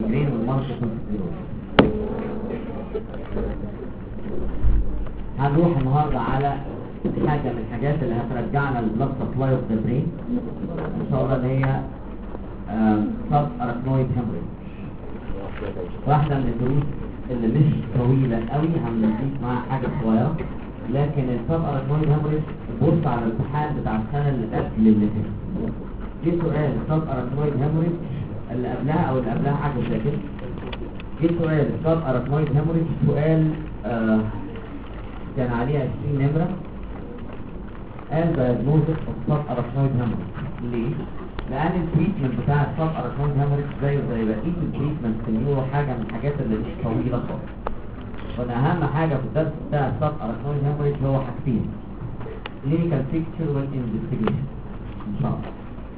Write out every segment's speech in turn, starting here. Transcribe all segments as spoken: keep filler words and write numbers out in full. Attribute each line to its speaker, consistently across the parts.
Speaker 1: المايجرين والماركت والسكليروز. هنروح النهارده على حاجه من الحاجات اللي هترجعنا للبلاد سبلاي اوف ذا برين ان شاء الله، اللي هي سب اراكنويد هيموريج. واحده من الدروس اللي مش طويله قوي، هنضيف معاها حاجه صغيره، لكن السب اراكنويد هيموريج بص على الامتحان بتاع السنه اللي قبل اللي فاتت، جه سؤال سب اراكنويد هيموريج اللي قبلها او اللي قبلها حاجه زي كده. جه سؤال سب اراكنويد هيموريج، سؤال آه كان عليه عشرين نمره، قال diagnosis of sub arachnoid hemorrhage. ليه؟ لأن التريتمنت بتاع السب اراكنويد هيموريج زيه زي بقية التريتمنت في النيورو حاجة من الحاجات اللي مش طويلة خالص. وأن أهم حاجة في الدرس بتاع السب اراكنويد هيموريج هو حاجتين: clinical picture والinvestigation إن شاء الله.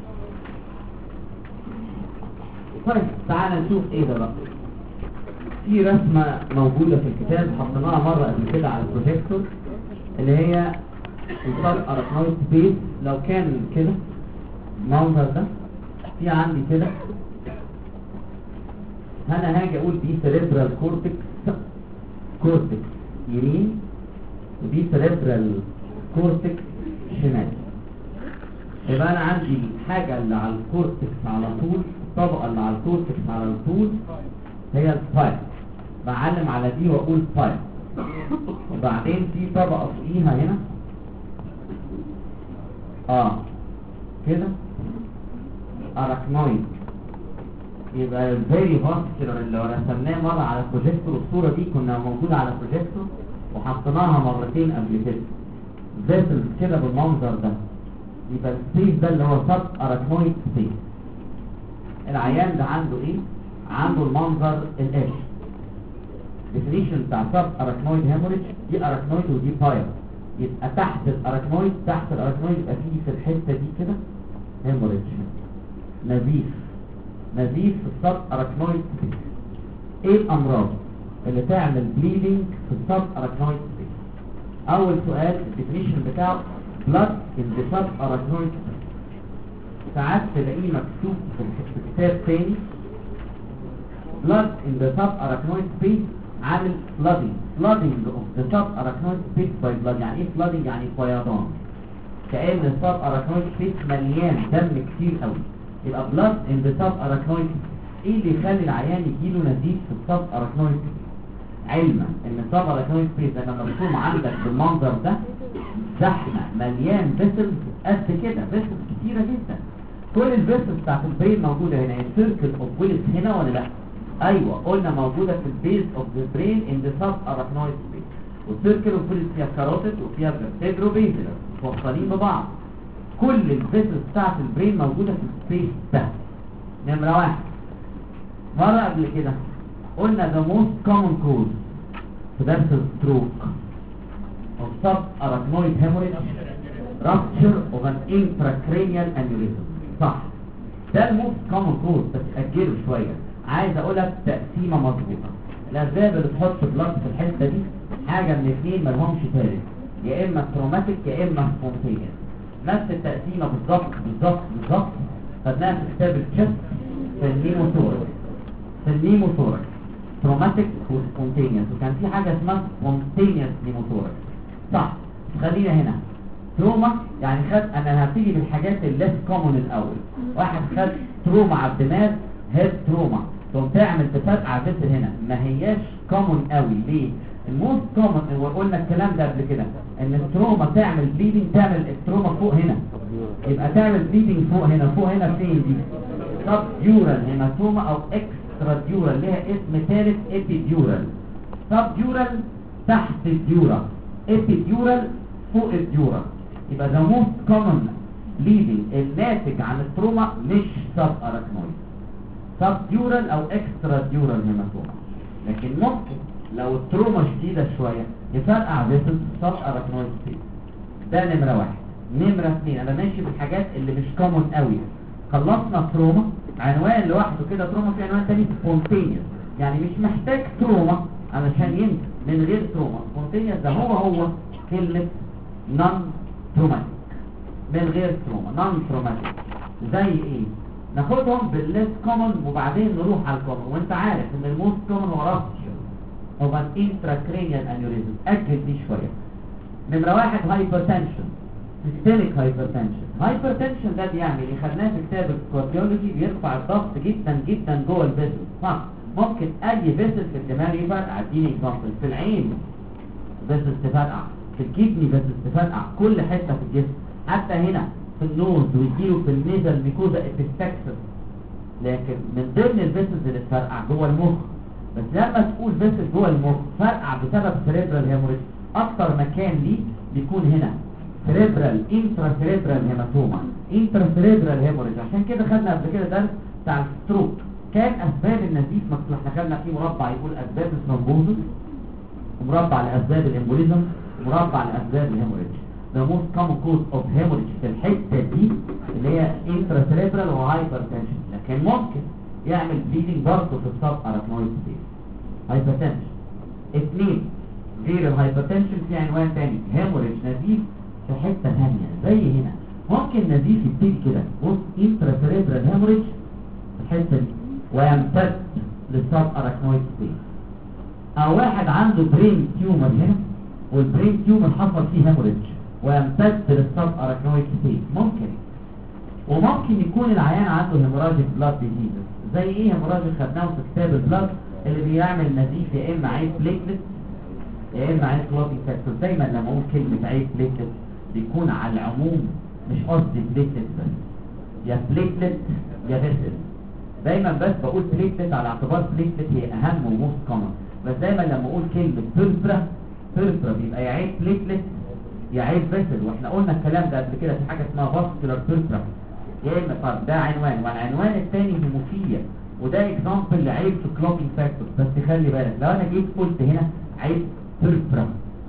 Speaker 1: طيب تعالى نشوف إيه ده بقى. في رسمة موجودة في الكتاب حطيناها مرة قبل كده على البروجيكتور، اللي هي السب اراكنويد سبيس. لو كان كده المنظر ده، في عندي كده انا هاجي اقول دي سيريبرال كورتكس كورتكس يمين، ودي سيريبرال كورتكس شمال. يبقى انا عندي الحاجه اللي على الكورتكس على طول، الطبقه اللي على الكورتكس على طول هي السباين. بعلم على دي واقول سباين. وبعدين في طبقه فوقيها هنا اه كده اراكنويد. يبقى الفيري فاسكولار اللي رسمناه مره على البروجيكتور، الصوره دي كنا موجوده على البروجيكتور وحطيناها مرتين قبل كده، فيسلز كده بالمنظر ده. يبقى السبيس ده اللي هو سب اراكنويد سبيس. العيان ده عنده ايه؟ عنده المنظر الاتش. ديفينيشن بتاع سب اراكنويد هيموريج، دي اراكنويد ودي باير. يبقى تحت الاراكنويد، تحت الاراكنويد يبقى فيه في الحته دي كده هيموريج، نزيف نزيف في السب اراكنويد سبيس. ايه الامراض اللي تعمل بليدنج في السب اراكنويد سبيس؟ اول سؤال الديفينيشن بتاعه بلاد ان ذا سب اراكنويد سبيس. ساعات تلاقيه مكتوب في كتاب تاني بلاد ان ذا سب اراكنويد سبيس عامل flooding flooding of the subarachnoid space by blood. يعني ايه flooding؟ يعني فيضان، كأن السب اراكنويد سبيس مليان دم كتير قوي. يبقى blood in the subarachnoid. ايه اللي يخلي العيان يجيله نزيف في السب اراكنويد؟ علما ان السب اراكنويد سبيس لما مرسوم عندك بالمنظر ده زحمه مليان فيسلز قد كده، فيسلز كتيره جدا. كل الفيسلز بتاعت البرين موجوده هنا. السيركل اوف ويلز هنا ولا لا؟ ايوه قلنا موجوده في البيز اوف ذا برين ان ذا سب اراكنويد سبيس. والسيركل اوف ويلز فيها كاروتيد وفيها فيرتيبرو بيزلر متوصلين ببعض. كل الفيسلز بتاعت البرين موجوده في السبيس ده. نمره واحد، مره قبل كده قلنا ذا موست كومن كوز في درس الستروك اوف سب اراكنويد هيموريج رابتشر اوف ان انتراكرينيال انيوريزم. صح، ده الموست كومن كوز، بس اجله شويه. عايز اقولك تقسيمه مظبوطه. الاسباب اللي تحط بلاد في الحته دي حاجه من اثنين مالهمش ثالث، يا اما تروماتيك يا اما سبونتينيوس. نفس التقسيمه بالظبط بالظبط بالظبط خدناها في كتاب الشست في النيموثوركس. في النيموثوركس تروماتيك وسبونتينيوس، وكان في حاجه اسمها سبونتينيوس نيموثوركس. صح، خلينا هنا تروما. يعني خد، انا هبتدي بالحاجات الليس كومون الاول. واحد خد تروما على الدماغ، هيد تروما، تقوم تعمل تفرقع فيسل هنا، ما هياش كومون قوي. ليه؟ الموست كومون، وقلنا الكلام ده قبل كده، ان التروما تعمل بليدنج، تعمل التروما فوق هنا، يبقى تعمل بليدنج فوق هنا. فوق هنا فين دي؟ سب ديورال هيماتوما او اكسترا ديورال، ليها اسم ثالث ابيديورال. سب ديورال تحت الديورال، ابيديورال فوق الديورال. يبقى ده موست كومون بليدنج الناتج عن التروما مش سب اراكنويد، سب ديورال او اكسترا ديورال هيماتوما. لكن ممكن لو التروما شديده شويه يفرقع فيسل سب اراكنويد سبيس. ده نمره واحد. نمره اثنين، انا ماشي بالحاجات اللي مش كومون قوي. خلصنا تروما، عنوان لوحده كده تروما، في عنوان تاني سبونتينيوس، يعني مش محتاج تروما علشان ينتج من غير تروما. سبونتينيوس ده هو هو كلمه نون تروماتيك، من غير تروما، نون تروماتيك. زي ايه؟ ناخدهم بالليس كومن وبعدين نروح على الكومن. وانت عارف ان الموست كومن هو رابتشر هو الانتراكرينيال انيوريزم. اجل دي شويه. نمره واحد هايبرتنشن، سيستميك هايبرتنشن. هايبرتنشن ده بيعمل اللي خدناه في كتاب الكارديولوجي، بيرفع الضغط جدا جدا جوه الفيسل. صح، ممكن اي فيسل في الدماغ يفرقع. اديني اكزامبل، في العين فيسل تفرقع، في الكدني فيسل تفرقع، كل حته في الجسم، حتى هنا في النوز ويجيله في النيزل ميكوزا ابيستكسس. لكن من ضمن الفيسلز اللي تفرقع جوه المخ. بس لما تقول فيسل جوه المخ فرقع بسبب سيريبرال هيموريج، اكتر مكان ليه بيكون هنا سيريبرال انترا سيريبرال هيماتوما، انترا سيريبرال هيموريج. عشان كده خدنا قبل كده درس بتاع الستروك، كان اسباب النزيف مكتوب. احنا خدنا فيه مربع يقول اسباب الثرومبوزس، ومربع لاسباب الامبوليزم، ومربع لاسباب الهيموريج. The most common cause of hemorrhage في الحته دي اللي هي انترا سيريبرال وهايبرتنشن. لكن ممكن يعمل بليدنج برضه في السب اراكنويد سبيس. هايبرتنشن. اثنين غير الهايبرتنشن في عنوان تاني، هيموريج، نزيف في حته ثانيه زي هنا. ممكن نزيف يبتدي كده، بص انترا سيريبرال هيموريج في الحته دي ويمتد للسب اراكنويد سبيس. او واحد عنده برين تيومر هنا، والبرين تيومر حصل فيه هيموريج ويمتد للسب اراكنويد سبيس. ممكن. وممكن يكون العيان عنده هيموراجيك بلاد ديزيز. زي ايه هيموراجيك؟ خدناه في كتاب البلاد، اللي بيعمل نزيف يا اما عيب بليتلت يا اما عيب كلوتينج فاكتور. دايما لما اقول كلمه عيب بليتلت بيكون على العموم، مش قصدي بليتلت بس، يا بليتلت يا فيسل. دايما بس بقول بليتلت على اعتبار بليتلت هي اهم وموست كومن. بس دايما لما اقول كلمه بيربرا بيربرا بيبقى يا عيب بليتلت يا عيب فيسل. واحنا قلنا الكلام ده قبل كده في حاجه اسمها فاسكولار بيربرا يا اما. طب ده عنوان، والعنوان الثاني هيموفيليا، وده اكزامبل لعيب في كلوتينج فاكتور. بس خلي بالك لو انا جيت قلت هنا عيب بيربرا،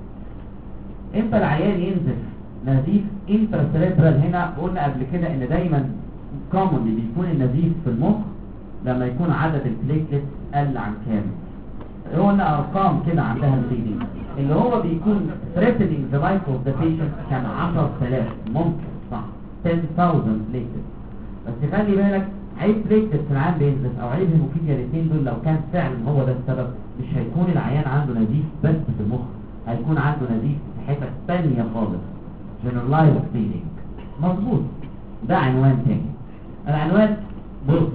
Speaker 1: امتى العيان ينزف نزيف انترا سيريبرال؟ هنا قلنا قبل كده ان دايما كومن اللي بيكون النزيف في المخ لما يكون عدد البليتلت قل عن كامل. قلنا ارقام كده عندها البليدنج اللي هو بيكون threatening the life of the patient كان عشرة آلاف، ممكن صح عشرة آلاف بليتلت. بس خلي بالك عيب بليتلت في العيان بينزف او عيب هيموفيليا، الاثنين دول لو كان فعلا هو ده السبب مش هيكون العيان عنده نزيف بس في المخ، هيكون عنده نزيف في حته ثانيه خالص، generalized bleeding. مظبوط، ده عنوان تاني. العنوان بص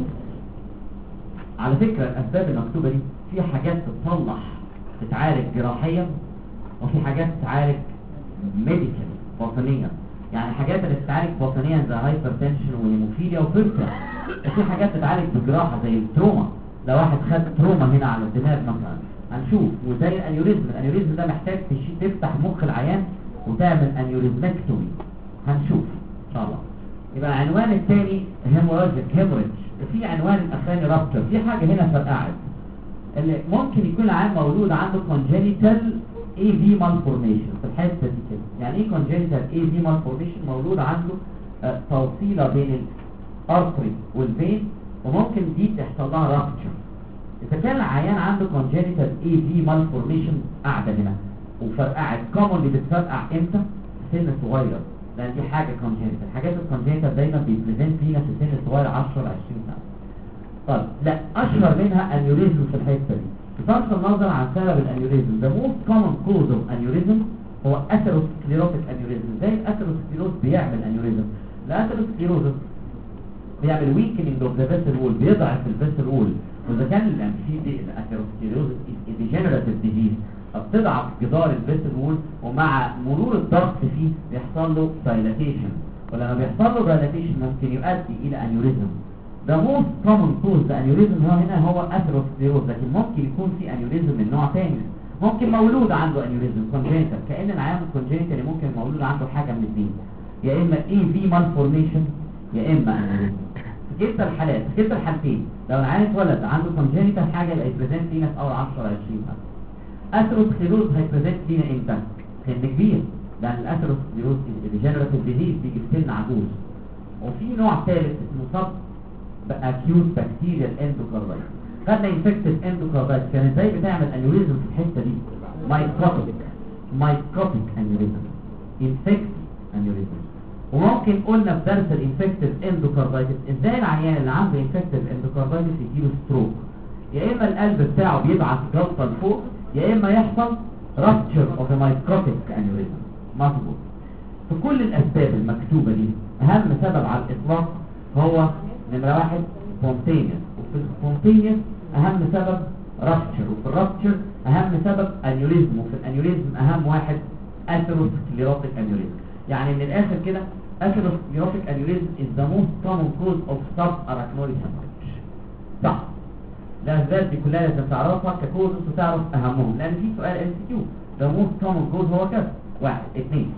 Speaker 1: على فكره الاسباب المكتوبه دي في حاجات تتصلح تتعالج جراحيا، وفي حاجات تتعالج ميديكال باطنيا. يعني حاجات اللي تتعالج باطنيا زي هايبرتنشن وهيموفيليا وفيرتيا، وفي حاجات تتعالج بجراحه زي التروما. لو واحد خد تروما هنا على الدماغ مثلا هنشوف. وزي الانيوريزم، الانيوريزم ده محتاج تفتح مخ العيان وتعمل انيوريزمكتومي، هنشوف ان شاء الله. يبقى العنوان الثاني هيموراجيك هيموريج. في عنوان الاخراني رابتشر. في حاجه هنا فرقعت، اللي ممكن يكون العيان مولود عنده congenital اي في malformation في الحته دي كده. يعني ايه congenital اي في malformation؟ مولود عنده آه توصيله بين الارتري والفين، وممكن دي تحصل لها رابتشر. اذا كان العيان عنده congenital اي في malformation قاعده هنا وفرقعت، كومن اللي بتفرقع امتى؟ في سن صغير، لان دي حاجه congenital. الحاجات الكونجنتال دايما بيبريزنت لينا في سن صغير عشرة ل عشرين سنه. طيب لا، اشهر منها انيوريزم في الحته دي. بصرف النظر عن سبب الانيوريزم، the most common cause of aneurysm هو اثيروسكليروتيك انيوريزم. زي الاثيروسكليروز بيعمل انيوريزم. الاثيروسكليروز بيعمل weakening of the vessel wall، بيضعف الفيسل وول. واذا كان الانفيدي الاثيروسكليروز degenerative disease بتضعف جدار الفيسل وول، ومع مرور الضغط فيه بيحصل له dilatation، ولما بيحصل له dilatation ممكن يؤدي الى انيوريزم. ده most common cause the aneurysm هو هنا هو اثيروسكليروز. لكن ممكن يكون في انيوريزم من نوع ثاني. ممكن مولود عنده انيوريزم congenital، كأن العيان congenital اللي ممكن مولود عنده حاجه من الاثنين، يا اما اي في malformation يا اما انيوريزم. في كلتا الحالات، في كلتا الحالتين لو العيان اتولد عنده congenital حاجه يبقى يبريزنت لينا في اول عشرة ل عشرين سنه. اثيروسكليروز هيبريزنت لينا امتى؟ سن كبير، لان الاثيروسكليروز degenerative disease بيجي في سن عجوز. وفي نوع ثالث اسمه سب acute bacterial endocarditis. خدنا infected endocarditis كان ازاي بتعمل انيوريزم في الحته دي؟ microtic microtic aneurysm، infected aneurysm. وممكن قلنا في درس الانفكتيف اندوكاردايتس ازاي العيان اللي عنده انفكتيف اندوكاردايتس يجيله ستروك. يا اما القلب بتاعه بيبعت جلطه لفوق، يا اما يحصل رابتشر اوف مايكروتيك انيوريزم. مظبوط. في كل الاسباب المكتوبه دي اهم سبب على الاطلاق هو نمره واحد سبونتينيوس، وفي السبونتينيوس اهم سبب رابتشر، وفي الرابتشر اهم سبب انيوريزم، وفي الانيوريزم اهم واحد اثيروسكليروتيك انيوريزم. يعني من الاخر كده atherosclerotic aneurysm is the most common cause of subarachnoid hemorrhage. صح. الاسباب دي كلها لازم تعرفها ككوز وتعرف اهمهم، لان في سؤال ام سي كيو the most common cause هو كذا. واحد اثنين.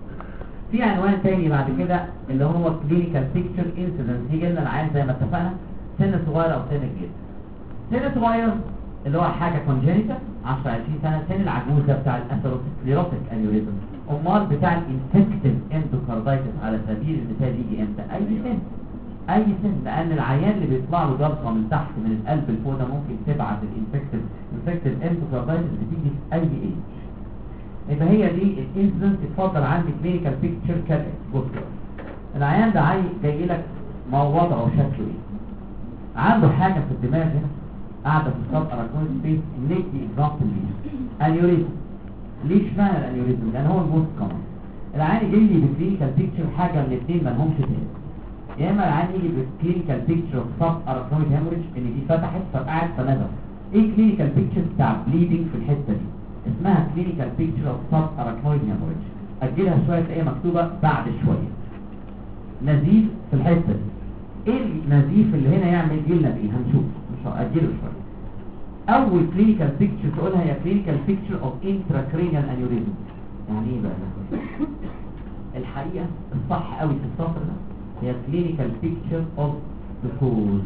Speaker 1: في عنوان تاني بعد كده اللي هو clinical picture incidence. يجي لنا العيان زي ما اتفقنا سن صغير او سن كبير. سن صغير اللي هو حاجه congenital عشرة عشرين سنه، سن العجوز ده بتاع الاثيروسكليروتيك انيوريزم. امال بتاع الانفكتيف اندوكاردايتس على سبيل المثال يجي امتى؟ اي سن. اي سن، لان العيان اللي بيطلع له جلطه من تحت من القلب لفوق ده ممكن تبعت الانفكتيف انفكتيف اندوكاردايتس بتيجي في اي ايج. يبقى هي دي الانسيدنت. اتفضل عندي كلينيكال بيكتشر كده. بص العيان ده عاي جاي لك موضوعه شكله ايه؟ عنده حاجه في الدماغ هنا قاعده في السب اراكنويد سبيس. ندي اكزامبل ليه انيوريزم. ليش معنى الانيوريزم؟ لان هو الموست كومن. العيان جاي لي بكلينيكال بيكتشر حاجه من الاثنين ما لهمش تاني. يا اما العيان يجي بكلينيكال بيكتشر اوف سب اراكنويد هيموريج ان دي فتحت فرقعت فنزل. ايه كلينيكال بيكتشر بتاع بليدنج في الحته دي؟ اسمها كلينيكال بيكتشر اوف سب اراكنويد هيموريج. اجلها شويه تلاقيها مكتوبه بعد شويه. نزيف في الحته دي. ايه النزيف اللي هنا يعمل جيلنا بايه؟ هنشوف مش هاجله شويه. اول كلينيكال بيكتشر تقولها هي كلينيكال بيكتشر اوف انتراكرينيال انيوريزم. يعني ايه بقى ده؟ الحقيقه الصح قوي في السطر ده هي كلينيكال بيكتشر اوف ذا كوز.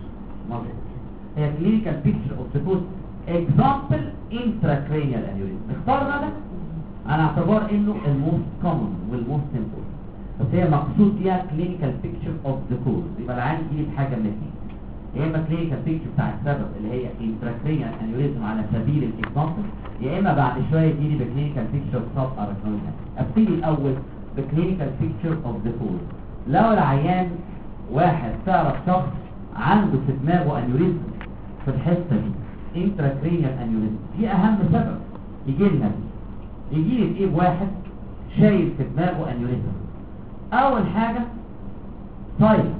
Speaker 1: هي كلينيكال بيكتشر اوف ذا كوز اكزامبل انتراكرينيال انيوريزم. اختارنا ده على اعتبار انه الموست كومن والموست امبورتنت، بس هي مقصود فيها كلينيكال بيكتشر اوف ذا كوز. يبقى العيان يجي بحاجه من الاثنين، يا اما كلينيكال بيكتشر بتاع السبب اللي هي انتراكرينيال انيوريزم على سبيل الاكزامبل، يا اما بعد شويه يجي بكلينيكال بيكتشر اوف سب اراكنويد. ابتدي الاول بكلينيكال بيكتشر اوف ذا كوز. لو العيان واحد تعرف شخص عنده في دماغه انيوريزم في الحته دي انتراكرينيال انيوريزم، دي اهم سبب يجي لنا. يجي لي بايه؟ بواحد شايل في دماغه انيوريزم. اول حاجه سايلنت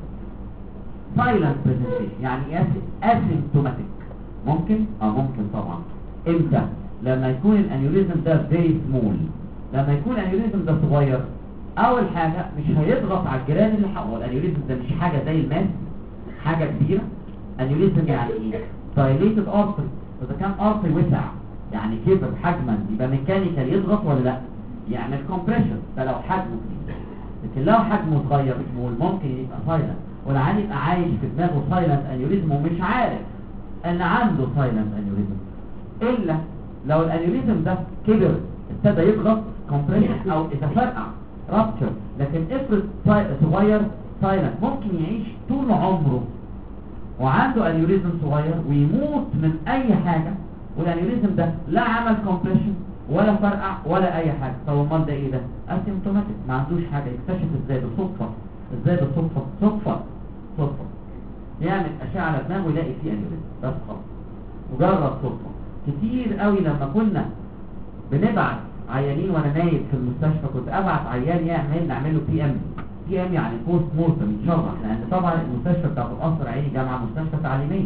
Speaker 1: سايلنت بريزنتيشن، يعني اسيمتوماتيك. ممكن اه ممكن طبعا. امتى؟ لما يكون الانيوريزم ده فيري سمول. لما يكون الانيوريزم ده صغير اول حاجه مش هيضغط على الجيران اللي حواليه. الانيوريزم ده مش حاجه زي الماس، حاجه كبيره. انيوريزم يعني ايه؟ دايليتد ارتري. اذا كان ارتري وسع يعني كبر حجما يبقى ميكانيكال يضغط ولا لا؟ يعمل كومبريشن. ده لو حجمه كبير. لكن لو حجمه صغير سمول ممكن يبقى سايلنت، والعيان يبقى عايش في دماغه سايلنت انيوريزم ومش عارف ان عنده سايلنت انيوريزم، الا لو الانيوريزم ده كبر ابتدى يضغط كومبريشن او يتفرقع رابتشر. لكن افرض صغير سايلنت ممكن يعيش طول عمره وعنده انيوريزم صغير ويموت من اي حاجه، والانيوريزم ده لا عمل كومبريشن ولا فرقع ولا اي حاجه. طب امال ده ايه؟ ده اسيمتوماتيك، ما عندوش حاجه. يكتشف ازاي؟ بالصدفه. ازاي بالصدفه؟ صدفه صدفه يعمل اشعه على دماغه يلاقي فيه انيوريزم بس خلاص، مجرد صدفه. كتير قوي لما كنا بنبعت عيانين وانا نايم في المستشفى كنت ابعت عيان يعمل نعمل له بي ام. بي ام يعني بوست مورتم يتشرح، لان طبعا المستشفى بتاعت القصر العيني جامعه مستشفى تعليميه،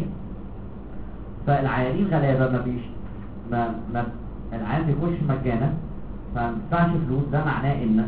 Speaker 1: فالعيانين غلابه ما بيش ما ما العيان بيخش مجانا فما بيدفعش فلوس. ده معناه ان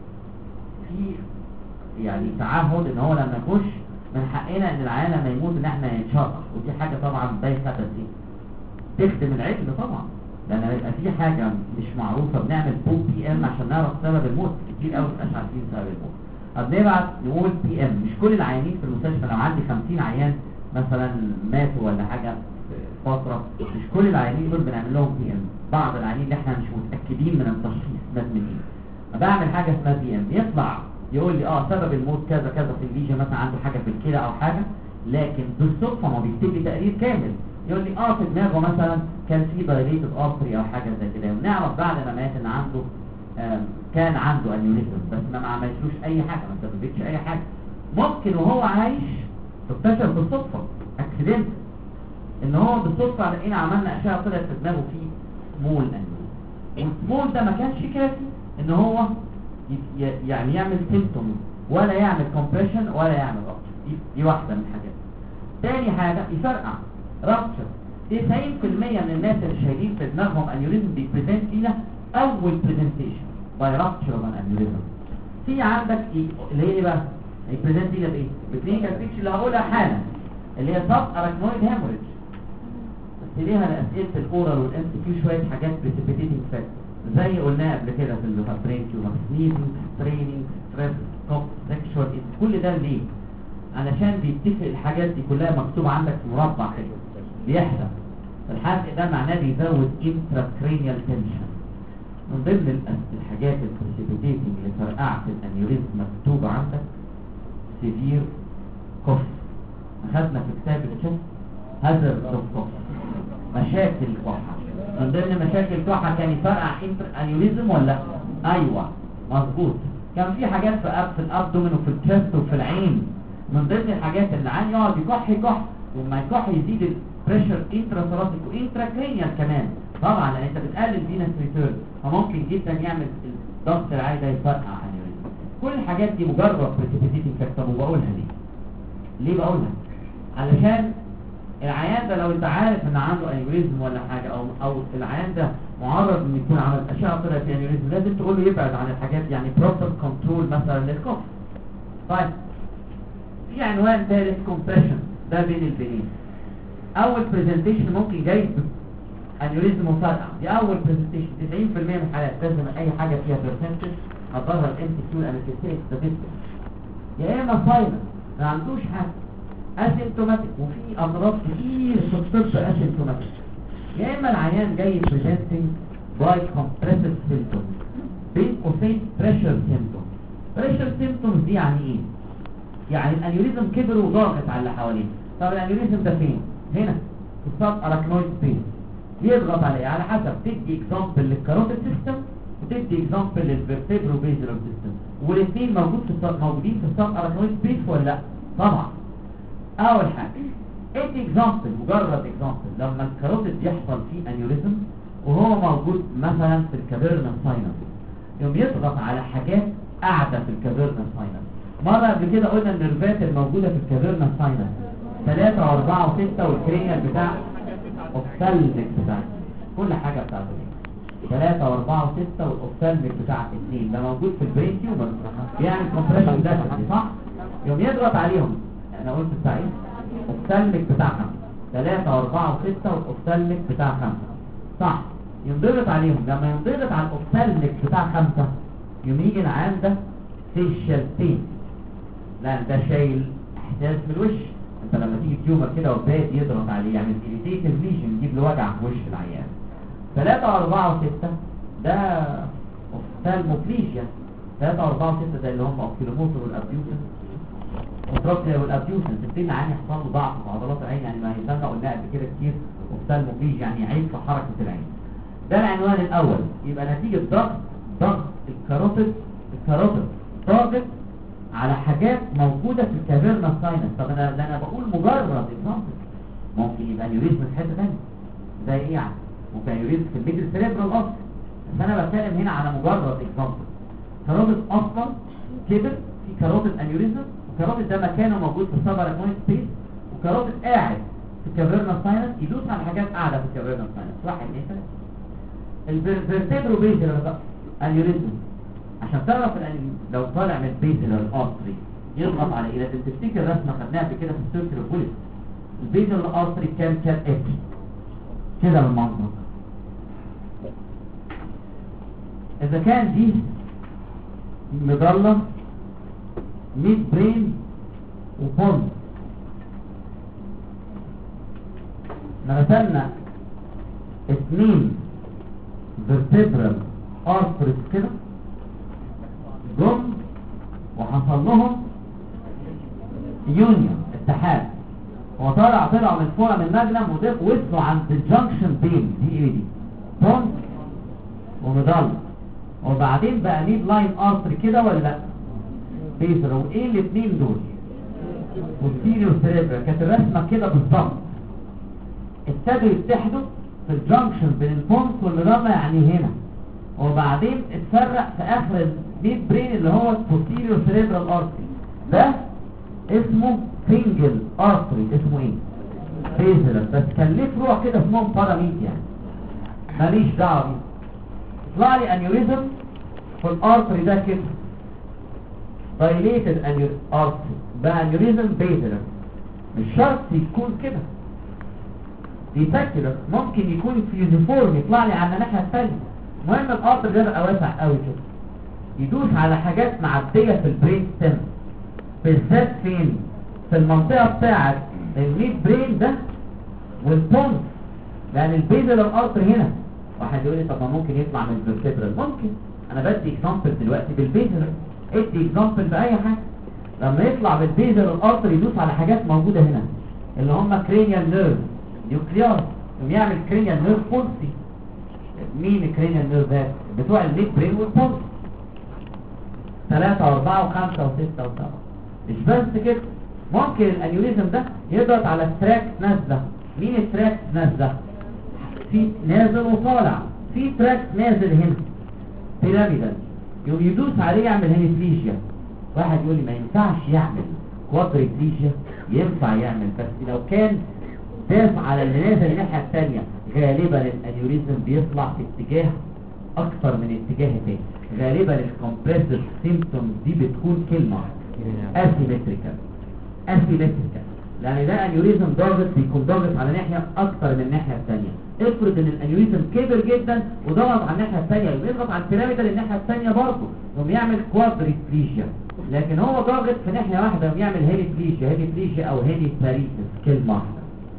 Speaker 1: في يعني تعهد ان هو لما يخش من حقنا ان العيان لما يموت ان احنا يتشرح، ودي حاجه طبعا بايخه دي تخدم العلم طبعا، لان يبقى في حاجه مش معروفه بنعمل بو بي ام عشان نعرف سبب الموت. كتير قوي مش عارفين سبب الموت. طب نبعت نقول بي ام. مش كل العيانين في المستشفى، لو عندي خمسين عيان مثلا ماتوا ولا حاجه في فتره، مش كل العيانين دول بنعمل لهم بي ام. بعض العيانين اللي احنا مش متاكدين من التشخيص مات من ايه بعمل حاجه اسمها بي ام. يطلع يقول لي اه سبب الموت كذا كذا في الليجن، مثلا عنده حاجه في الكلى او حاجه، لكن بالصدفه ما بيكتب لي تقرير كامل. يقول لي اه في دماغه مثلا كان في دايليتد ارتري او حاجه زي كده، ونعرف بعد ما مات ان عنده كان عنده انيوريزم بس ما عملتلوش اي حاجه، ما سببتش اي حاجه. ممكن وهو عايش اكتشف بالصدفه اكسيدنت ان هو بالصدفه لقينا عملنا اشعه طلعت في دماغه فيه سمول انيوريزم، والسمول ده ما كانش كافي ان هو يعني يعمل سيمبتوم ولا يعمل كومبريشن ولا يعمل رابتشر. دي واحده من الحاجات. تاني حاجه يفرقع رابتشر. تسعين في المية من الناس اللي شايلين في دماغهم انيوريزم بيبريزنت لينا اول بريزنتيشن باي رابتشر اوف انيوريزم. في عندك ايه اللي هي ايه بقى؟ البريزنت لينا بايه؟ بكلينيكال بيكتشر اللي هقولها حالا اللي هي سب اراكنويد هيموريدج. بس ليها لاسئله الاورال والام سي كيو شويه حاجات بريسيبيتيتنج فاكتور زي قلناها قبل كده في اللوكابرين كيو سنيزنج ستريننج ستريس كوب سيكشوال. كل ده ليه؟ علشان بيتفق الحاجات دي كلها مكتوبه عندك في مربع كده بيحدث. الحرق ده معناه بيزود intracranial tension. من ضمن الحاجات البريسيبيتيتنج اللي فرقعت الانيوريزم مكتوبه عندك سيفير كوف. اخذنا في كتاب التشست هازارد اوف كوف مشاكل الكحه. من ضمن مشاكل الكحه كان يفرقع انيوريزم ولا لا؟ ايوه مظبوط. كان في حاجات في الاب في الابدومين وفي التشست وفي العين. من ضمن الحاجات اللي العين يقعد يكح يكح وما يكح يزيد بريشر انتراسوراسيك وانتراكرينيال كمان طبعا لان انت بتقلل فينس ريتيرن فممكن جدا يعمل الضغط العالي ده يفرقع انيوريزم. كل الحاجات دي مجرد بريسيبيتيتنج فاكتور. وبقولها ليه؟ ليه بقولها؟ علشان العيان ده لو انت عارف ان عنده انيوريزم ولا حاجه او او العيان ده معرض ان يكون عمل اشعه طلعت في انيوريزم لازم تقول له يبعد عن الحاجات يعني بروبر كنترول مثلا للكوف. طيب في عنوان ثالث كومبريشن ده بين البنين. اول برزنتيشن ممكن جاي انيوريزم وفرقع. دي اول برزنتيشن تسعين في المية من الحالات لازم اي حاجه فيها برسنتج هتظهر الام سي كيو الانستيك ستاتستيك. يا اما سايلنت ما عندوش حاجه اسيمتوماتيك وفي امراض كتير في الطب اسيمتوماتيك. يا اما العيان جاي بريزنتنج باي كومبريسيف سيمبتومز بين قوسين بريشر سيمبتومز. بريشر سيمبتومز دي يعني ايه؟ يعني الانيوريزم كبر وضاغط على اللي حواليه. طب الانيوريزم ده فين؟ هنا في السب اراكنويد سبيس. يضغط عليه على حسب تدي اكزامبل للكاروتيد سيستم وتدي اكزامبل للفيرتيبرو بيزلر سيستم والاثنين موجود في السب موجودين في السب اراكنويد سبيس ولا لا؟ طبعا. اول حاجه ادي اكزامبل مجرد اكزامبل لما الكاروتيد يحصل فيه انيوريزم وهو موجود مثلا في الكافيرنا ساينس يوم يضغط على حاجات قاعده في الكافيرنا ساينس. مره قبل كده قلنا النيرفات الموجوده في الكافيرنا ساينس ثلاثة وأربعة وستة والكرينيال بتاع الأوفثالميك بتاع كل حاجة بتاعته ثلاثة وأربعة وستة والأوفثالميك بتاع اثنين ده موجود في البرين تيومر بيعمل كومبريشن ده صح؟ يوم يضغط عليهم أنا قلت بتاع إيه؟ الأوفثالميك بتاع خمسة ثلاثة وأربعة وستة والأوفثالميك بتاع خمسة صح؟ ينضغط عليهم لما ينضغط على الأوفثالميك بتاع خمسة يوم يجي العيان ده فيشل بين لا ده شايل إحساس من الوش. انت لما تيجي تيومر كده وباد يضغط عليه يعني الإيريتيتيف ليجن يجيب له وجع في وش العيان. ثلاثة وأربعة وستة ده اوفثالموبليجيا. ثلاثة وأربعة وستة ده اللي هم اوكيلوموتر والابديوسن والتروبيا والابديوسن. تبتدي عين يحصل له ضعف في عضلات العين يعني ما يسمى قلنا قبل كده كتير اوفثالموبليجيا يعني عيب في حركة العين. ده العنوان الأول. يبقى نتيجة ضغط ضغط الكاروتيد الكاروتيد ضاغط على حاجات موجودة في الكافيرنا ساينس. طب انا ده انا بقول مجرد اكزامبل ممكن يبقى انيوريزم في حته ثانيه زي ايه يعني؟ ممكن انيوريزم في الميدل سيريبرال اصلا بس انا بتكلم هنا على مجرد اكزامبل. كاروتيد اصلا كبر في كاروتيد انيوريزم وكاروتيد ده مكانه موجود في السب اراكنويد سبيس وكاروتيد قاعد في الكافيرنا ساينس يدوس على حاجات قاعده في الكافيرنا ساينس. واحد اثنين ثلاثه الفيرتيبرو بيزلر انيوريزم عشان تعرف لو طالع من البيزلر الارتري يضغط على ايه. لازم تفتكر رسمه خدناها قبل كده في السيركل بوليس. البيزلر الارتري كام كام اتش كده بالمنظر. اذا كان دي مظله ميد برين وبون رسمنا اثنين فيرتبرال ارتريز كده جم وحصل لهم يونيون اتحاد وطلع طلعوا من فوق من المجنم ووصلوا عند الجنكشن بين دي ايه دي بون ومضل وبعدين بقى ميد لاين ارتري كده ولا لا؟ بيزر. وايه الاثنين دول؟ والسيريو سيريبرا كانت الرسمه كده بالظبط. ابتدوا يتحدوا في الجنكشن بين البونس والميدالا يعني هنا، وبعدين اتفرق في اخر الميد برين اللي هو البوستيريو سيريبرال ارتري. ده اسمه سنجل ارتري. اسمه ايه؟ بيزر. بس كان ليه فروع كده اسمهم باراميد يعني ماليش دعوه بيه. يطلع لي انيوريزم في الارتري ده كده dilated artery بقى انيوريزم بيزر. مش شرط يكون كده ديتاكيولر، ممكن يكون فيوزيفورم يطلع لي على الناحيه الثانيه. المهم الارتري ده بقى واسع قوي كده، يدوس على حاجات معديه في البرين ستيم، بالذات فين؟ في المنطقه بتاعه الميد برين ده والبونس، لان البيزلر ارتري هنا. واحد يقول لي طب ما ممكن يطلع من الفيرتبرال. ممكن، انا بدي اكزامبل دلوقتي بالبيزلر، ادي اكزامبل باي حاجه. لما يطلع بالبيزلر الارتري يدوس على حاجات موجوده هنا اللي هم كرينيال نيرف نيوكليار، ويعمل كرينيال نيرف بولسي. مين الكرينيال نيرف ده؟ بتوع الميد برين والبولس. ثلاثة واربعة وخمسة وستة وسبعة. مش بس كده، ممكن الانيوريزم ده يضغط على التراك نازله. مين التراك نازله؟ في نازل وطالع، في تراك نازل هنا بيراميدال، يوم يدوس عليه يعمل هيميبليجيا. واحد يقول لي ما ينفعش يعمل كوادريبليجيا. ينفع يعمل، بس لو كان داس على اللي نازل الناحيه الثانيه غالبا الانيوريزم بيطلع في اتجاه اكثر من اتجاه تاني. غالبا الكومبريسيف سيمبتومز دي بتكون كلمه اسيمتريكال. اسيمتريكال لان ده انيوريزم ضاغط، بيكون ضاغط على ناحيه اكثر من الناحيه الثانيه. افرض ان الانيوريزم كبر جدا وضغط على الناحيه الثانيه، يضغط على البيراميدال الناحيه الثانيه برضه، يقوم يعمل كوادريبليجيا. لكن هو ضاغط في ناحيه واحده يقوم يعمل هيميبليجيا. هيميبليجيا او هيميباريسيس كلمه واحده.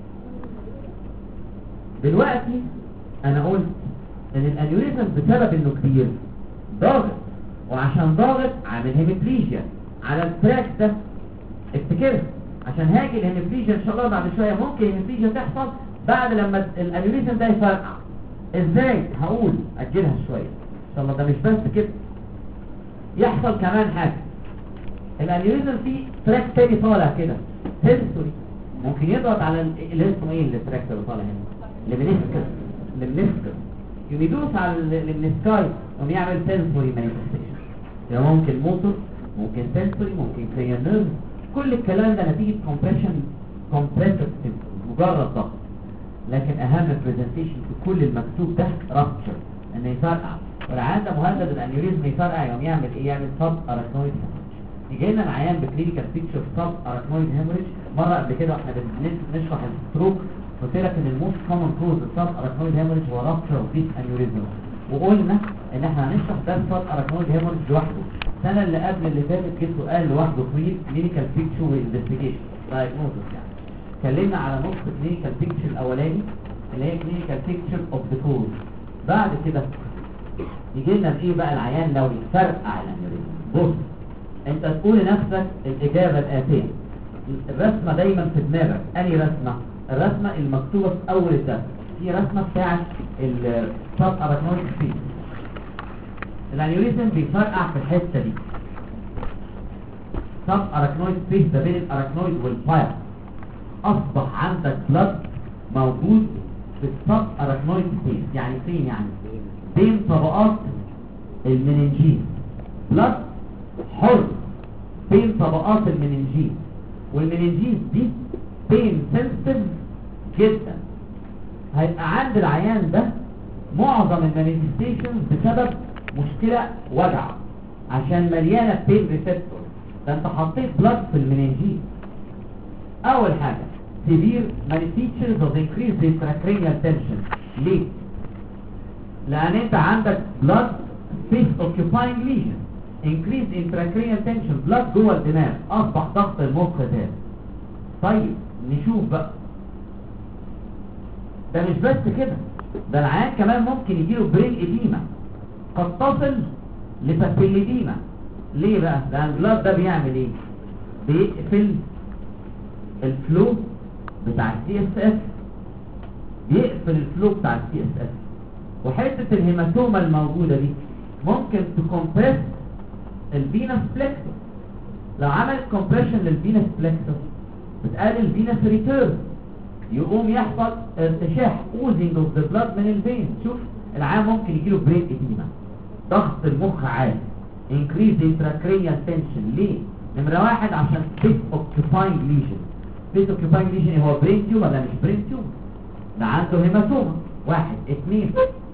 Speaker 1: دلوقتي انا قلت ان الانيوريزم بسبب انه كبير ضاغط، وعشان ضاغط عامل هيميبليجيا على التراك ده. افتكرها عشان هاجي الهيميبليجيا ان شاء الله بعد شويه. ممكن الهيميبليجيا تحصل بعد لما الانيوريزم ده يفرقع. ازاي؟ هقول اجلها شويه ان شاء الله. ده مش بس كده، يحصل كمان حاجه. الانيوريزم فيه تراك تاني طالع كده سنسوري، ممكن يضغط على اللي اسمه ايه اللي التراك اللي طالع هنا المنسكس. المنسكس يوم يدوس على المنسكاي يقوم يعمل سنسوري مانيفستيشن. يعني ممكن موتور، ممكن سنسوري، ممكن كرينيال نيرف. كل الكلام ده نتيجه كومبريشن كومبريسيف مجرد ضغط. لكن اهم برزنتيشن في كل المكتوب ده رابتشر، انه يفرقع. والعيان ده مهدد الانيوريزم يفرقع، يقوم يعمل ايه؟ يعمل سب اراكنويد هيموريج. يجي لنا العيان بكلينيكال بيكتشر سب اراكنويد هيموريج. مره قبل كده احنا بنشرح الستروك قلت لك ان الموست كومن كوز السب اراكنويد هيموريج هو رابتشر اوف ديس انيوريزم، وقلنا ان احنا هنشرح ده السب اراكنويد هيموريج لوحده. السنه اللي قبل اللي فاتت جه سؤال لوحده طويل كلينيكال بيكتشر وانفستيجيشن دايجنوستس. يعني اتكلمنا على نص كلينيكال بيكتشر الاولاني اللي هي كلينيكال بيكتشر اوف ذا كوز. بعد كده يجي لنا في ايه بقى العيان لو يفرقع الانيوريزم. بص انت تقول لنفسك الاجابه الاتيه. الرسمه دايما في دماغك. انهي رسمه؟ الرسمه المكتوبه في اول الدرس. في رسمه بتاعت السب اراكنويد سبيس. الانيوريزم بيفرقع في الحته دي. سب اراكنويد سبيس ده بين الاراكنويد والباير. اصبح عندك بلد موجود في السب اراكنويد سبيس. يعني فين؟ يعني بين طبقات المننجيز. بلد حر بين طبقات المننجيز، والمننجيز دي بين سنسيتيف جدا. هيبقى عند العيان ده معظم المانيفستيشنز بسبب مشكله وجع، عشان مليانه بين ريسبتور. ده انت حطيت بلد في المننجيز. اول حاجه severe manifestations of increased intracranial tension. ليه؟ لان انت عندك blood space occupying lesion، increased intracranial tension، blood جوه الدماغ، اصبح ضغط المخ زاد. طيب نشوف بقى، ده مش بس كده، ده العيان كمان ممكن يجيله برين اديما قد تصل لبابيليديما. ليه بقى؟ لان البلاد ده بيعمل ايه؟ بيقفل الفلو بتاع السي اس اس، بيقفل الفلو بتاع السي اس اس. وحته الهيماتوما الموجوده دي ممكن تكمبرس الفينس فليكسور. لو عملت كومبريشن للفينس فليكسور بتقلل الفينس ريتيرن، يقوم يحصل ارتشاح اوزنج اوف ذا بلاد من الفين. شوف العام ممكن يجيله برين اديما، ضغط المخ عالي، increase intracranial tension. ليه؟ نمرة واحد عشان space occupying lesion. space occupying lesion هو برين تيوم ولا مش برين تيوم؟ ده عنده هيماتوما. واحد اتنين،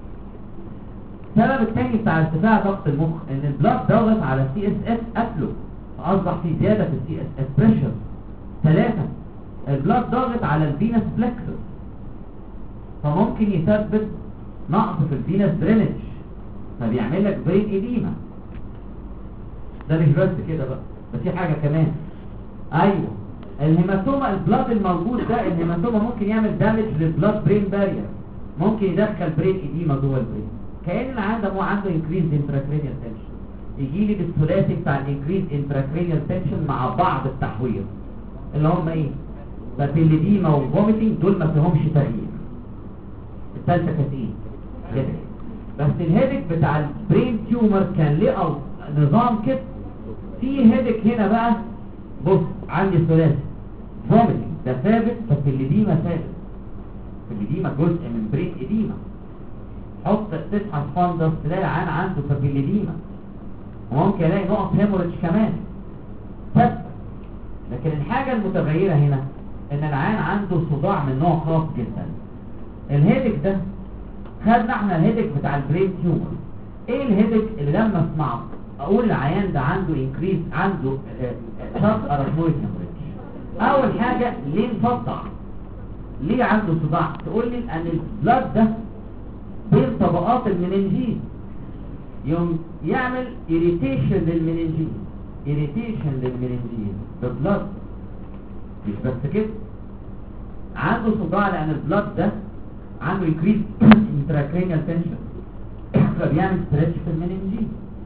Speaker 1: السبب الثاني بتاع ارتفاع ضغط المخ ان البلاد ضغط على السي اس اف قتله، فاصبح في زياده في السي اس اف بريشر. ثلاثة، البلاد ضاغط على الفينس فليكسور فممكن يسبب نقص في الفينس درينج فبيعمل لك برين اديما. ده مش بس كده بقى، بس في حاجه كمان. ايوه الهيماتوما، البلاد الموجود ده الهيماتوما ممكن يعمل دامج للبلاد برين بارير، ممكن يدخل برين اديما جوه البرين. كأن العيان ده هو عنده انكريز انتراكرينيال تنشن، يجي لي بالثلاثي بتاع الانكريز انتراكرينيال تنشن مع بعض التحوير اللي هم ايه؟ بابيليديما وفوميتنج، دول ما فيهمش تغيير. الثالثه كانت ايه؟ هيدك. بس الهيدك بتاع البرين تيومر كان ليه نظام كده، في هيدك هنا بقى. بص عندي ثلاثي فوميتنج ده ثابت، بابيليديما ثابت. بابيليديما جزء من برين اديما. حط تسحب فاندس تلاقي العيان عنده بابيليديما، وممكن الاقي نقط هيموريدج كمان ثابت. لكن الحاجة المتغيرة هنا ان العيان عنده صداع من نوع خاص جدا. الهيدك ده خدنا احنا الهيدك بتاع البرين تيومر. ايه الهيدك اللي لما اسمعه اقول العيان ده عنده انكريز، عنده شرط ارثمويد هيموريدج؟ اول حاجة ليه مصدع؟ ليه عنده صداع؟ تقول لي ان البلاد ده بين طبقات المننجين يوم يعمل irritation للمننجين، irritation للمننجين بالبلاد. مش بس كده، عنده صداع لان البلاد ده عنده increased intracranial tension فبيعمل stretch في المننجين،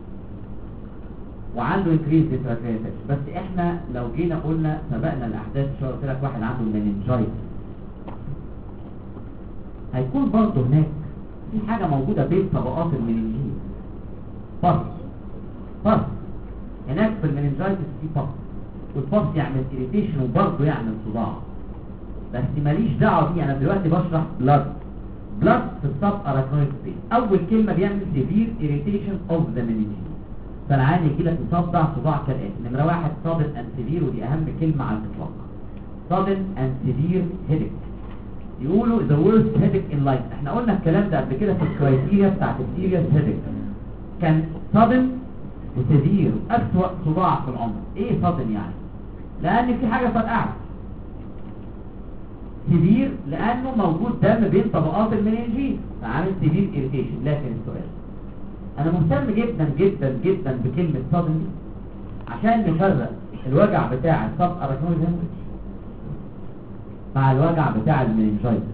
Speaker 1: وعنده increased intracranial tension. بس احنا لو جينا قلنا سبقنا الاحداث شويه، قلت لك واحد عنده مننجايتس هيكون برضه هناك في حاجة موجودة بين طبقات المننجين، بص بص هناك في المننجايتس في بص، والبص يعمل irritation وبرضه يعمل صداع. بس ماليش دعوة بيه، أنا دلوقتي بشرح بلاد بلاد في السب اراكنويد سبيس. أول كلمة بيعمل severe irritation of the meninges، فالعيان يجي لك يصدع صداع كالآتي. نمرة واحد sudden and severe، ودي أهم كلمة على الإطلاق، sudden and severe headache. يقولوا the worst headache in life. احنا قلنا الكلام ده قبل كده في الكرايتيريا بتاعت السيريس headache، كان sudden وسيفير، أسوأ صداع في العمر. ايه sudden يعني؟ لأن في حاجة فرقعت. سيفير لأنه موجود دم بين طبقات المننجين فعامل سيفير irritation. لكن السؤال أنا مهتم جدا جدا جدا بكلمة sudden عشان نفرق الوجع بتاع السب اراكنويد هيموريدج مع الوجع بتاع المننجايتس.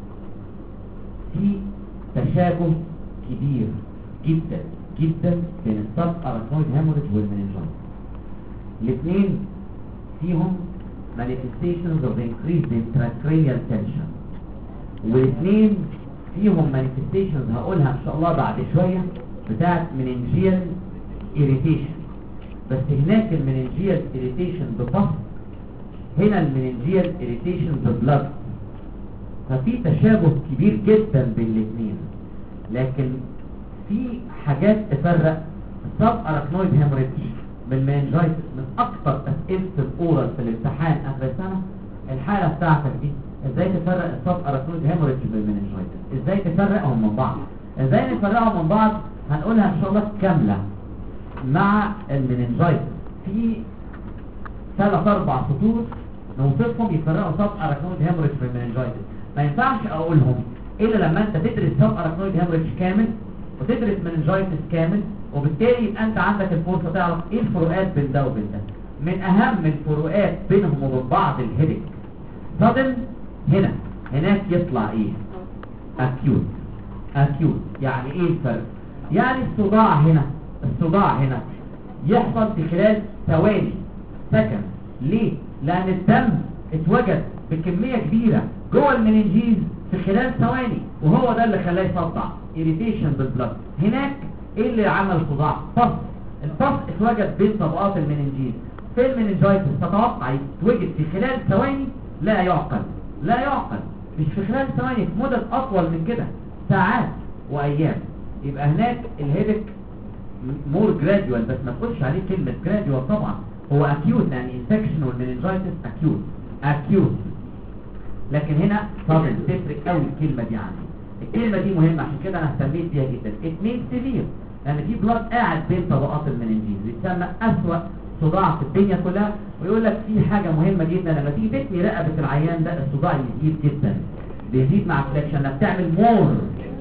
Speaker 1: في تشابه كبير جدا جدا بين السب اراكنويد هيموريدج والمننجايتس. الاثنين فيهم manifestations of increased intracranial tension، والاثنين فيهم manifestations هقولها ان شاء الله بعد شوية بتاعت meningeal irritation. بس هناك المننجيال irritation بفصل، هنا المننجيال irritation ببلد، ففي تشابه كبير جدا بين الاثنين. لكن في حاجات تفرق السب اراكنويد هيموريدج بالمننجايتس. من اكتر اسئله الاورال في الامتحان اخر السنه الحاله بتاعتك دي، ازاي تفرق السب اراكنويد هيموريدج بالمننجايتس، ازاي تفرقهم من بعض. ازاي نفرقهم من بعض هنقولها ان شاء الله كامله مع المننجايتس في ثلاث اربع سطور نوصفهم يفرقوا سب اراكنويد هيموريدج بالمننجايتس. ما ينفعش اقولهم الا لما انت تدرس سب اراكنويد هيموريدج كامل وتدرس مننجايتس كامل، وبالتالي يبقى انت عندك الفرصه تعرف ايه الفروقات بين ده وبين ده. من اهم الفروقات بينهم وبين بعض الهيدك صدم. هنا هناك يطلع ايه؟ اكيوت. اكيوت يعني ايه الفرق؟ يعني الصداع هنا الصداع هنا يحصل في خلال ثواني سكند. ليه؟ لان الدم اتوجد بكميه كبيره جوه المننجيز في خلال ثواني، وهو ده اللي خلاه يصدع irritation بالبلد. هناك ايه اللي عمل صداع؟ فص. الفص اتوجد بين طبقات المننجيز في المننجايتس، تتوقع يتوجد في خلال ثواني؟ لا يعقل، لا يعقل، مش في خلال ثواني، في مدة اطول من كده، ساعات وايام. يبقى هناك الهيدك مور جراديوال، بس ما تقولش عليه كلمة جراديوال طبعا، هو اكيوت، يعني انفكشن والمننجايتس اكيوت اكيوت لكن هنا طبعا تفرق قوي الكلمة دي عني. الكلمة دي مهمة عشان كده انا اهتميت بيها جدا. اتنين سيفير، يعني في بلاد قاعد بين طبقات المننجيز، بيتسمى اسوأ صداع في الدنيا كلها. ويقول لك في حاجة مهمة جدا، لما تيجي تتني رقبة العيان ده الصداع يزيد جدا، بيزيد مع فليكشن، انها بتعمل مور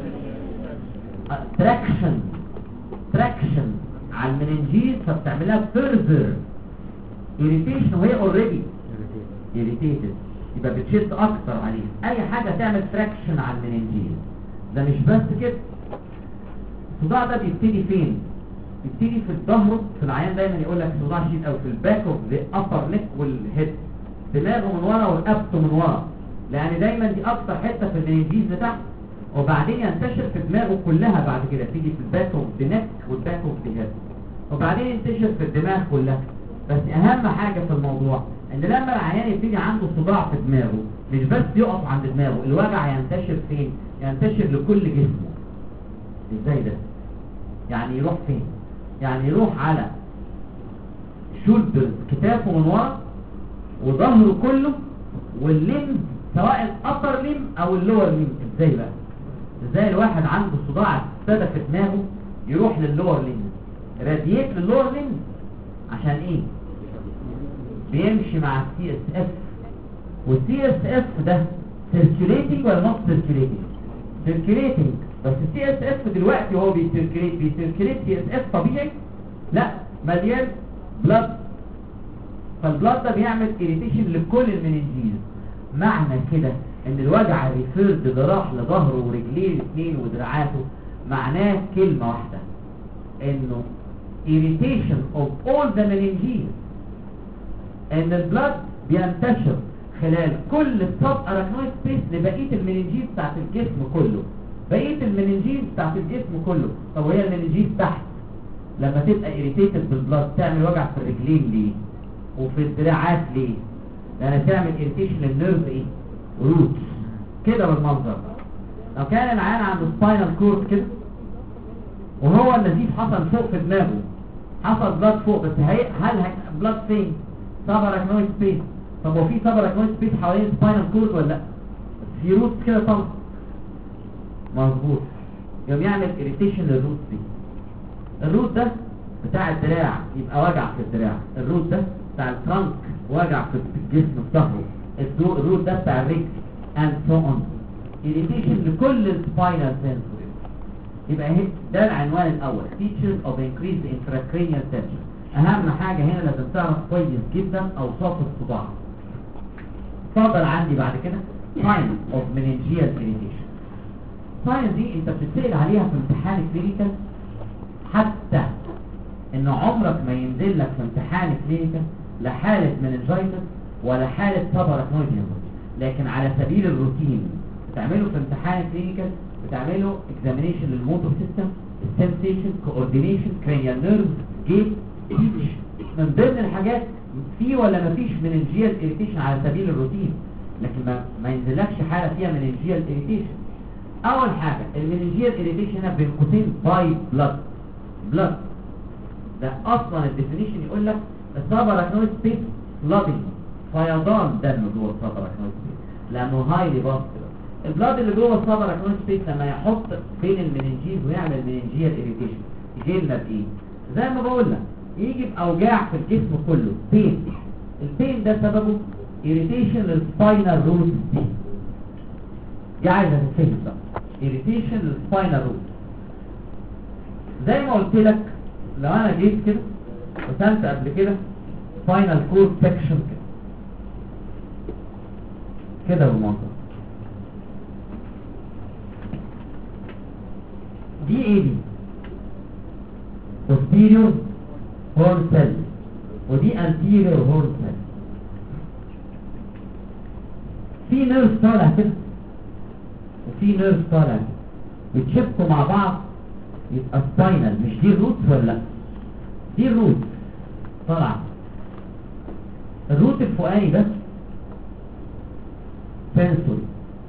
Speaker 1: تراكشن تراكشن على المننجيز، فبتعملها فيرذر irritation وهي اوريدي irritated، يبقى بتشد اكتر عليه. اي حاجة تعمل تراكشن على المننجيز. ده مش بس كده، الصداع ده بيبتدي فين؟ بيبتدي في الظهر، في العيان دايما يقول لك صداع شديد او في الباك اوف ذا ابر نيك والهيد، دماغه من ورا ورقبته من ورا، لان دايما دي اكتر حته في المننجيز بتاعته، وبعدين ينتشر في دماغه كلها بعد كده، تيجي في الباك اوف ذا نيك والباك اوف ذا هيد، وبعدين ينتشر في الدماغ كلها. بس اهم حاجه في الموضوع ان لما العيان يبتدي عنده صداع في دماغه، مش بس يقف عند دماغه، الوجع ينتشر فين؟ ينتشر لكل جسمه. ازاي ده؟ يعني يروح فين؟ يعني يروح على شولدر، كتافه من ورا وظهره كله والليم، سواء الابر ليم او اللور ليم. ازاي بقى؟ ازاي الواحد عنده صداع ابتدى في دماغه يروح لللور ليم، راديت لللور ليم؟ عشان ايه؟ بيمشي مع السي اس اف، والسي اس اف ده سيركيوليتنج ولا نوت سيركيوليتنج؟ سيركيوليتنج، بس السي اس اف دلوقتي هو بيسيركيوليت بيسيركيوليت سي اس اف طبيعي؟ لا، مليان بلاد، فالبلاد ده بيعمل اريتيشن لكل المننجيز. معنى كده ان الوجع ريفيرد اللي راح لظهره ورجليه الاثنين ودراعاته معناه كلمه واحده، انه irritation of all the meninges، ان البلاد بينتشر خلال كل السب اراكنويد سبيس لبقيه المننجيز بتاعت الجسم كله، بقيه المننجيز بتاعت الجسم كله. طب وهي المننجيز تحت لما تبقى irritated بالبلاد تعمل وجع في الرجلين ليه؟ وفي الدراعات ليه؟ لان تعمل irritation للنيرف ايه؟ روت كده بالمنظر. لو كان العيان عنده سباينال كورد كده وهو النزيف حصل فوق في دماغه، حصل بلاد فوق، بس هي هل بلاد فين؟ سباراكنويد سبيس. طب هو في سباراكنويد سبيس حوالين سباينال كورد ولا لا؟ في روت كده طبعا مظبوط، يوم يعمل اريتيشن للروت دي. الروت ده بتاع الدراع يبقى وجع في الدراع، الروت ده بتاع الترنك وجع في الجسم في ظهره، الروت ده بتاع الرجل and so on. اريتيشن لكل السباينال سنسوري. يبقى هي ده العنوان الاول، features of increased intracranial tension. اهم حاجة هنا لازم تعرف كويس جدا اوصاف الصداع. اتفضل عندي بعد كده signs of meningeal irritation. signs دي انت بتتسأل عليها في امتحان كلينيكال، حتى ان عمرك ما ينزل لك في امتحان كلينيكال لا حالة meningitis ولا حالة subarachnoid hemorrhage، لكن على سبيل الروتين بتعمله في امتحان كلينيكال، بتعمله examination للموتور سيستم، sensation، coordination، cranial nerves، gait، speech. من ضمن الحاجات في ولا ما فيش meningeal irritation على سبيل الروتين، لكن ما, ما ينزلكش حالة فيها meningeal irritation. اول حاجة المننجيال irritation هنا بين قوسين باي بلاد. بلاد ده اصلا الديفينيشن يقول لك السباراكنويد سبيس flooding، فيضان دم جوه السباراكنويد سبيس لانه هايلي فاسكولار. البلاد اللي جوه السباراكنويد سبيس لما يحط بين المننجيز ويعمل مننجيال irritation يجي لنا بايه؟ زي ما بقول لك يجي باوجاع في الجسم كله، بين. البين ده سببه irritation للسباينال روت دي، دي عايزه تتفهم بقى. irritation للسباينال روت، زي ما قلت لك لو انا جيت كده رسمت قبل كده سباينال كورد سكشن كده كده بالمنظر دي ايه دي؟ posterior horn cell ودي anterior horn cell. في نيرف طالع كده وفي نيرف طالع كده بيتشبكوا مع بعض يبقى سباينال. مش دي الروت ولا لا؟ دي الروت طلع الروت الفوقاني ده سنسوري،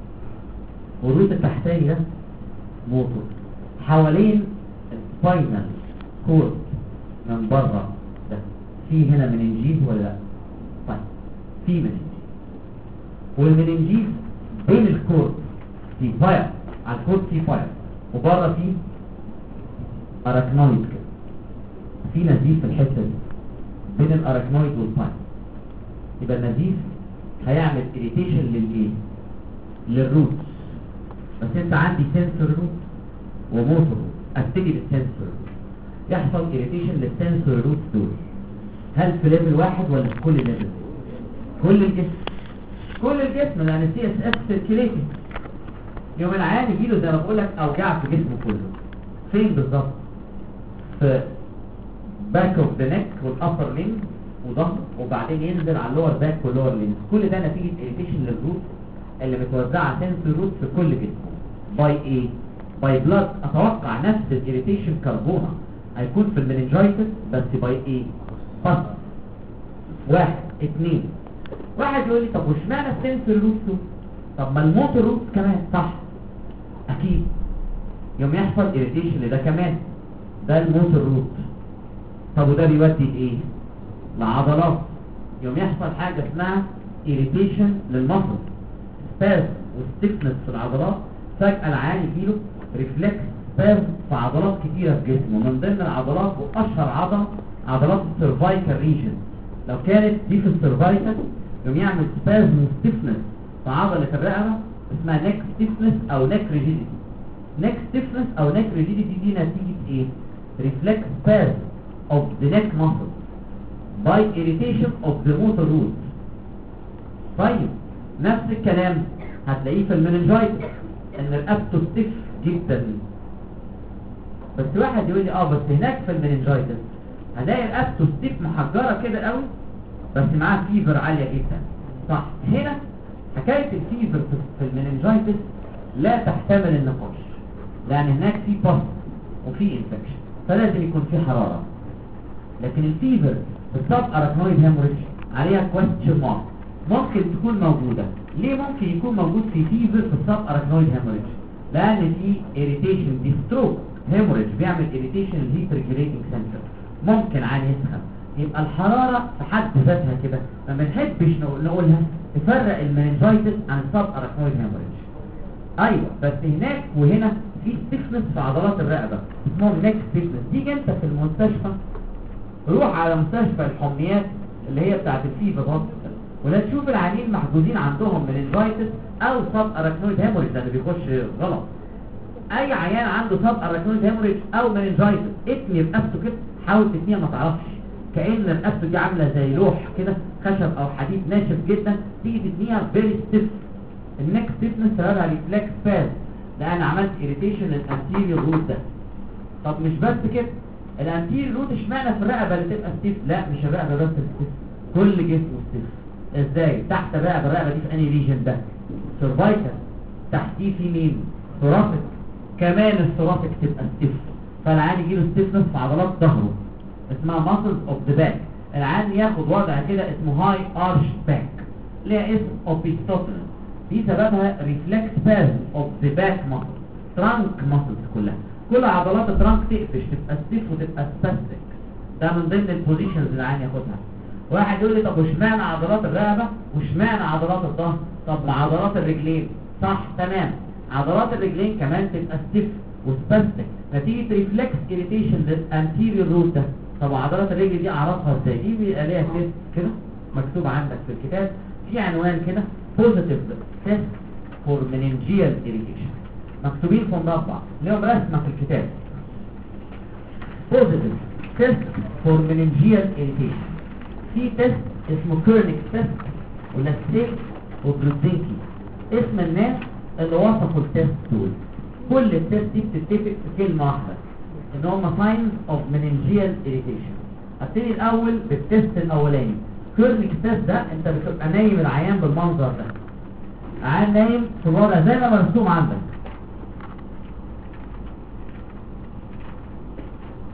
Speaker 1: والروت التحتاني ده موتور. حوالين السباينال كورد من بره ده في هنا مننجيز ولا لا؟ طيب في مننجيز، والمننجيز بين الكورد في فاير، على الكورد في فاير، وبره في اراكنويد كده، في نزيف في الحته دي بين الاراكنويد والفاير. يبقى النزيف هيعمل اريتيشن للايه؟ للروت. بس انت عندي سنسور روت وموتور روت. ابتدي بالسنسور روت، يحصل اريتيشن للسنسور روت دول. هل في ليفل واحد ولا في كل ليفل؟ كل الجسم، كل الجسم، لان السي اس اف سيركيليتنج. يوم العيان يجيله زي ما بقول لك اوجاع في جسمه كله. فين بالظبط؟ في باك اوف ذا نيك والابر لينج وظهر، وبعدين ينزل على اللور باك واللور لينج. كل ده نتيجه اريتيشن للروت اللي متوزعه سنسور روت في كل جسمه. باي ايه؟ باي بلاد. اتوقع نفس الاريتيشن كربونه هيكون في المننجايتس، بس باي ايه؟ بس واحد اتنين. واحد يقول لي طب واشمعنى السنسور روت دول؟ طب ما الموتور روت كمان صح؟ اكيد. يوم يحصل اريتيشن لده كمان، ده الموتور روت. طب وده بيودي لايه؟ لعضلات. يوم يحصل حاجه اسمها اريتيشن للمصل، سباز وستيفنس في العضلات. فجاه العيان يجيله ريفلكس سباز في عضلات كتيره في جسمه، من ضمن العضلات واشهر عضله عضلات السيرفايكال ريجن. لو كانت دي في السيرفايكال يوم يعمل سباز وستيفنس في عضله الرقبه اسمها نيك ستيفنس او نيك ريجيديتي. نيك ستيفنس او نيك ريجيديتي دي نتيجه ايه؟ ريفلكس سباز of the neck muscle by irritation of the motor root. طيب نفس الكلام هتلاقيه في المننجايتس، ان الابتو ستيف جدا. بس واحد يقول لي اه بس هناك في المننجايتس هلاقي الابتو ستيف محجره كده قوي بس معاه فيفر عاليه جدا. صح. هنا حكايه الفيفر في المننجايتس لا تحتمل النقاش، لان هناك في باس وفي انفكشن، فلازم يكون في حراره. لكن الفيفر بالسب اراكنويد هيموريدج عليها كويستشن مارك. ممكن تكون موجوده. ليه ممكن يكون موجود في فيفر في السب اراكنويد هيموريدج؟ لان في اريتيشن، دي ستروك هيموريدج بيعمل اريتيشن للهيت ريجوليتنج سنتر. ممكن عن يسخن. يبقى الحراره في حد ذاتها كده ما بنحبش نقولها تفرق المننجايتس عن السب اراكنويد هيموريدج. ايوه بس هناك وهنا في ستيفنس في عضلات الرقبه اسمهم نيك ستيفنس. تيجي انت في المستشفى، روح على مستشفى الحميات اللي هي بتاعت الفيفر هوسبيتال، ولا تشوف العيانين محجوزين عندهم مننجايتس او سب اراكنويد هيموريدج، ده اللي بيخش غلط. اي عيان عنده سب اراكنويد هيموريدج او مننجايتس اتني رقبته كده، حاول تتنيها ما تعرفش، كأن رقبته دي عامله زي لوح كده خشب او حديد ناشف جدا، تيجي تتنيها فيري ستيف. النيك ستيفنس سببها ريفلكس باز، لان عملت اريتيشن للانتيريور روت ده. طب مش بس كده، الانتيريور روت اشمعنى في الرقبه اللي تبقى ستيف؟ لا مش الرقبه بس ستيف، كل جسمه ستيف. ازاي؟ تحت الرقبه، الرقبه دي في انهي ريجن ده؟ سيرفايكال. تحتيه في مين؟ ثوراسيك. كمان الثوراسيك تبقى ستيف، فالعيان يجيله ستيفنس في عضلات ظهره اسمها ماسلز اوف ذا باك. العيان ياخد وضع كده اسمه هاي ارش باك، ليها اسم اوبيستوتنس. دي سببها ريفلكس باز اوف ذا باك ماسل، ترانك ماسلز كلها. كل عضلات الترانك تقفش تبقى ستيف وتبقى سباستيك. ده من ضمن البوزيشنز اللي العيان ياخدها. واحد يقول لي طب واشمعنى عضلات الرقبه واشمعنى عضلات الظهر؟ طب ما عضلات الرجلين صح تمام، عضلات الرجلين كمان تبقى ستيف وسباستيك نتيجه ريفلكس اريتيشن للانتيريور روت ده. طب عضلات الرجل دي اعرفها ازاي؟ دي بيبقى ليها تيست كده مكتوب عندك في الكتاب، في عنوان كده بوزيتيف تيست فور مننجيال اريتيشن، مكتوبين في مربع ليهم رسمه في الكتاب. بوزيتيف تيست فور مننجيال اريتيشن. في تيست اسمه كيرنيك تيست ولاستيك وبروزينكي، اسم الناس اللي وصفوا التيست دول. كل التيست دي بتتفق في كلمه واحده، ان هم ساينز اوف مننجيال اريتيشن. هبتدي الاول بالتيست الاولاني. كيرنيك تيست ده انت بتبقى نايم العيان بالمنظر ده، عيان نايم في الوضع زي ما مرسوم عندك،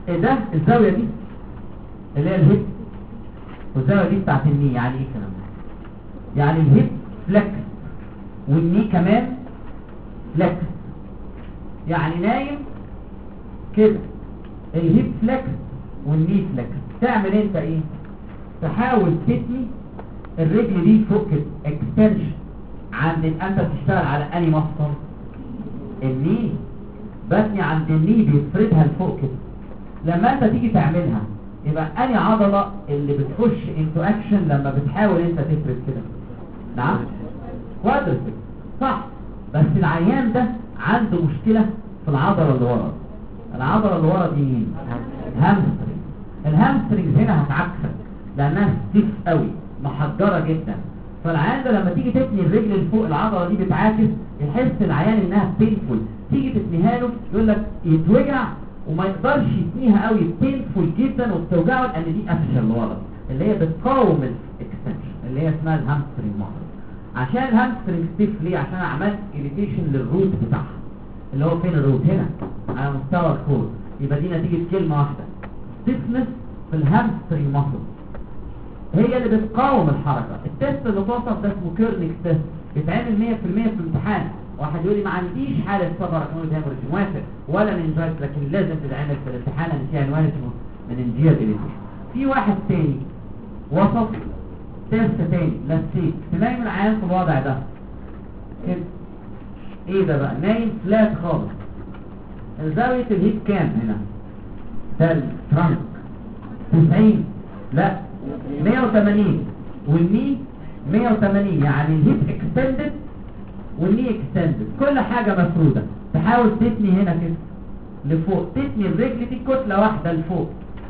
Speaker 1: ايه ده الزاويه دي اللي هي الهيب، والزاويه دي بتاعت الني. يعني ايه الكلام ده؟ يعني الهيب فلكس والني كمان فلكس، يعني نايم كده الهيب فلكس والني فلكس. تعمل انت ايه؟ تحاول تتني الرجل دي فوق كده اكستنشن. عند انت بتشتغل على اني مفصل؟ الني. بتني عند الني بيفردها لفوق كده. لما انت تيجي تعملها يبقى اني عضلة اللي بتخش انتو اكشن لما بتحاول انت تفرد كده؟ نعم كوادرسبس صح. بس العيان ده عنده مشكلة في العضلة اللي ورا. العضلة اللي ورا دي مين؟ هامسترينج. الهامسترينج هنا هتعكسك لانها ستيف قوي محجرة جدا. فالعيان ده لما تيجي تتني الرجل اللي فوق العضلة دي بتعاكس، يحس العيان انها بينفول. تيجي تتنيها له يقول لك يتوجع وما يقدرش يتنيها قوي، بينفول جدا وبتوجعه لان دي قفشه اللي ورا اللي هي بتقاوم الاكستنشن اللي هي اسمها الهامسترينج ماسل. عشان الهامسترينج ستيف ليه؟ عشان عملت اريتيشن للروت بتاعها اللي هو فين الروت؟ هنا على مستوى الكور. يبقى دي نتيجه كلمه واحده، ستيفنس في الهامسترينج ماسل هي اللي بتقاوم الحركه. التست اللي توصف ده اسمه كيرنيك تيست، بيتعمل مية في المية في الامتحان. واحد يقول لي ما عنديش حاله سفر كنود هيموريج، موافق ولا منجايت، لكن لازم تتعمل في الامتحان ان فيها عنوان اسمه مننجيال اريتيشن. في واحد تاني وصف تيست تاني للسيك، تنايم العيان في الوضع ده كده. ايه ده بقى؟ نايم فلات خالص. زاويه الهيب كام هنا؟ ده الترانك تسعين، لا مية وتمانين، والني مية وتمانين. يعني الهيب اكستندد والني اكستندد، كل حاجة مفرودة. تحاول تتني هنا كده لفوق، تتني الرجل دي كتلة واحدة لفوق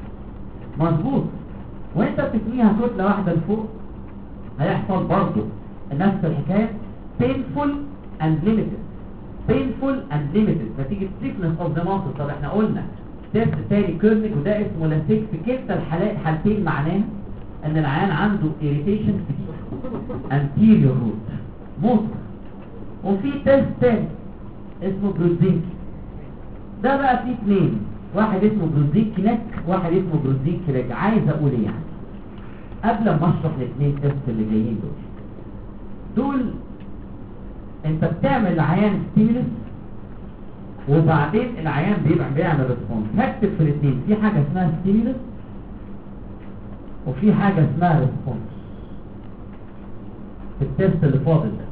Speaker 1: مظبوط. وانت بتتنيها كتلة واحدة لفوق هيحصل برضو نفس الحكاية، painful and limited painful and limited نتيجة stiffness of the muscle. طب احنا قلنا تيست تاني كيرنيك وده اسمه لاسيك. في كلتا الحالات حالتين معناه ان العيان عنده irritation في anterior root motor. وفي تيست تاني اسمه بروزينكي. ده بقى فيه اثنين، واحد اسمه بروزينكي نك، واحد اسمه بروزينكي لج. عايز اقول ايه يعني قبل ما اشرح الاثنين تيست اللي جايين دول؟ دول انت بتعمل العيان ستيمولس وبعدين العيان بيبقى بيعمل ريسبونس. هكتب في الاثنين، في حاجه اسمها ستيمولس وفي حاجه اسمها ريسبونس في التيست اللي فاضل ده.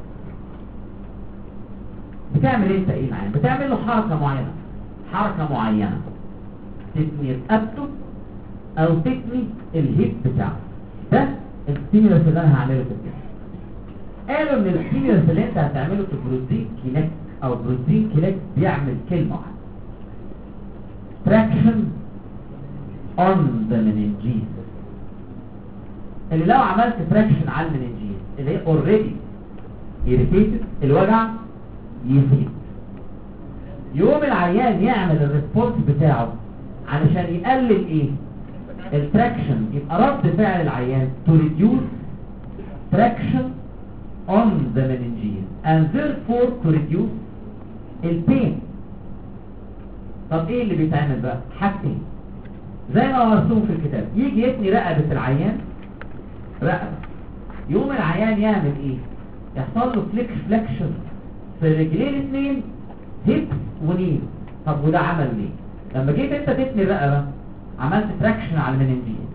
Speaker 1: بتعمل انت ايه العيان؟ بتعمل له حركه معينه حركه معينه تتني رقبته او تتني الهيب بتاعه. ده الستيمولس اللي انا هعمله في التيست. قالوا ان الستيمولس اللي انت هتعمله في بروزينكي نك او بروزينكي لج بيعمل كلمه واحده، traction on the meninges. اللي لو عملت traction على المننجيز اللي هي already irritated الوجع يزيد، يقوم العيان يعمل الريسبونس بتاعه علشان يقلل ايه؟ التراكشن. يبقى رد فعل العيان to reduce traction on the meninges and therefore to reduce البين. طب ايه اللي بيتعمل بقى؟ حاجتين زي ما مرسوم في الكتاب. يجي يتني رقبة العيان رقبة، يقوم العيان يعمل ايه؟ يحصل له فليكش فليكشن في رجلين الاثنين هيب ونين. طب وده عمل ليه؟ لما جيت انت تتني الرقبة عملت تراكشن على المننجين،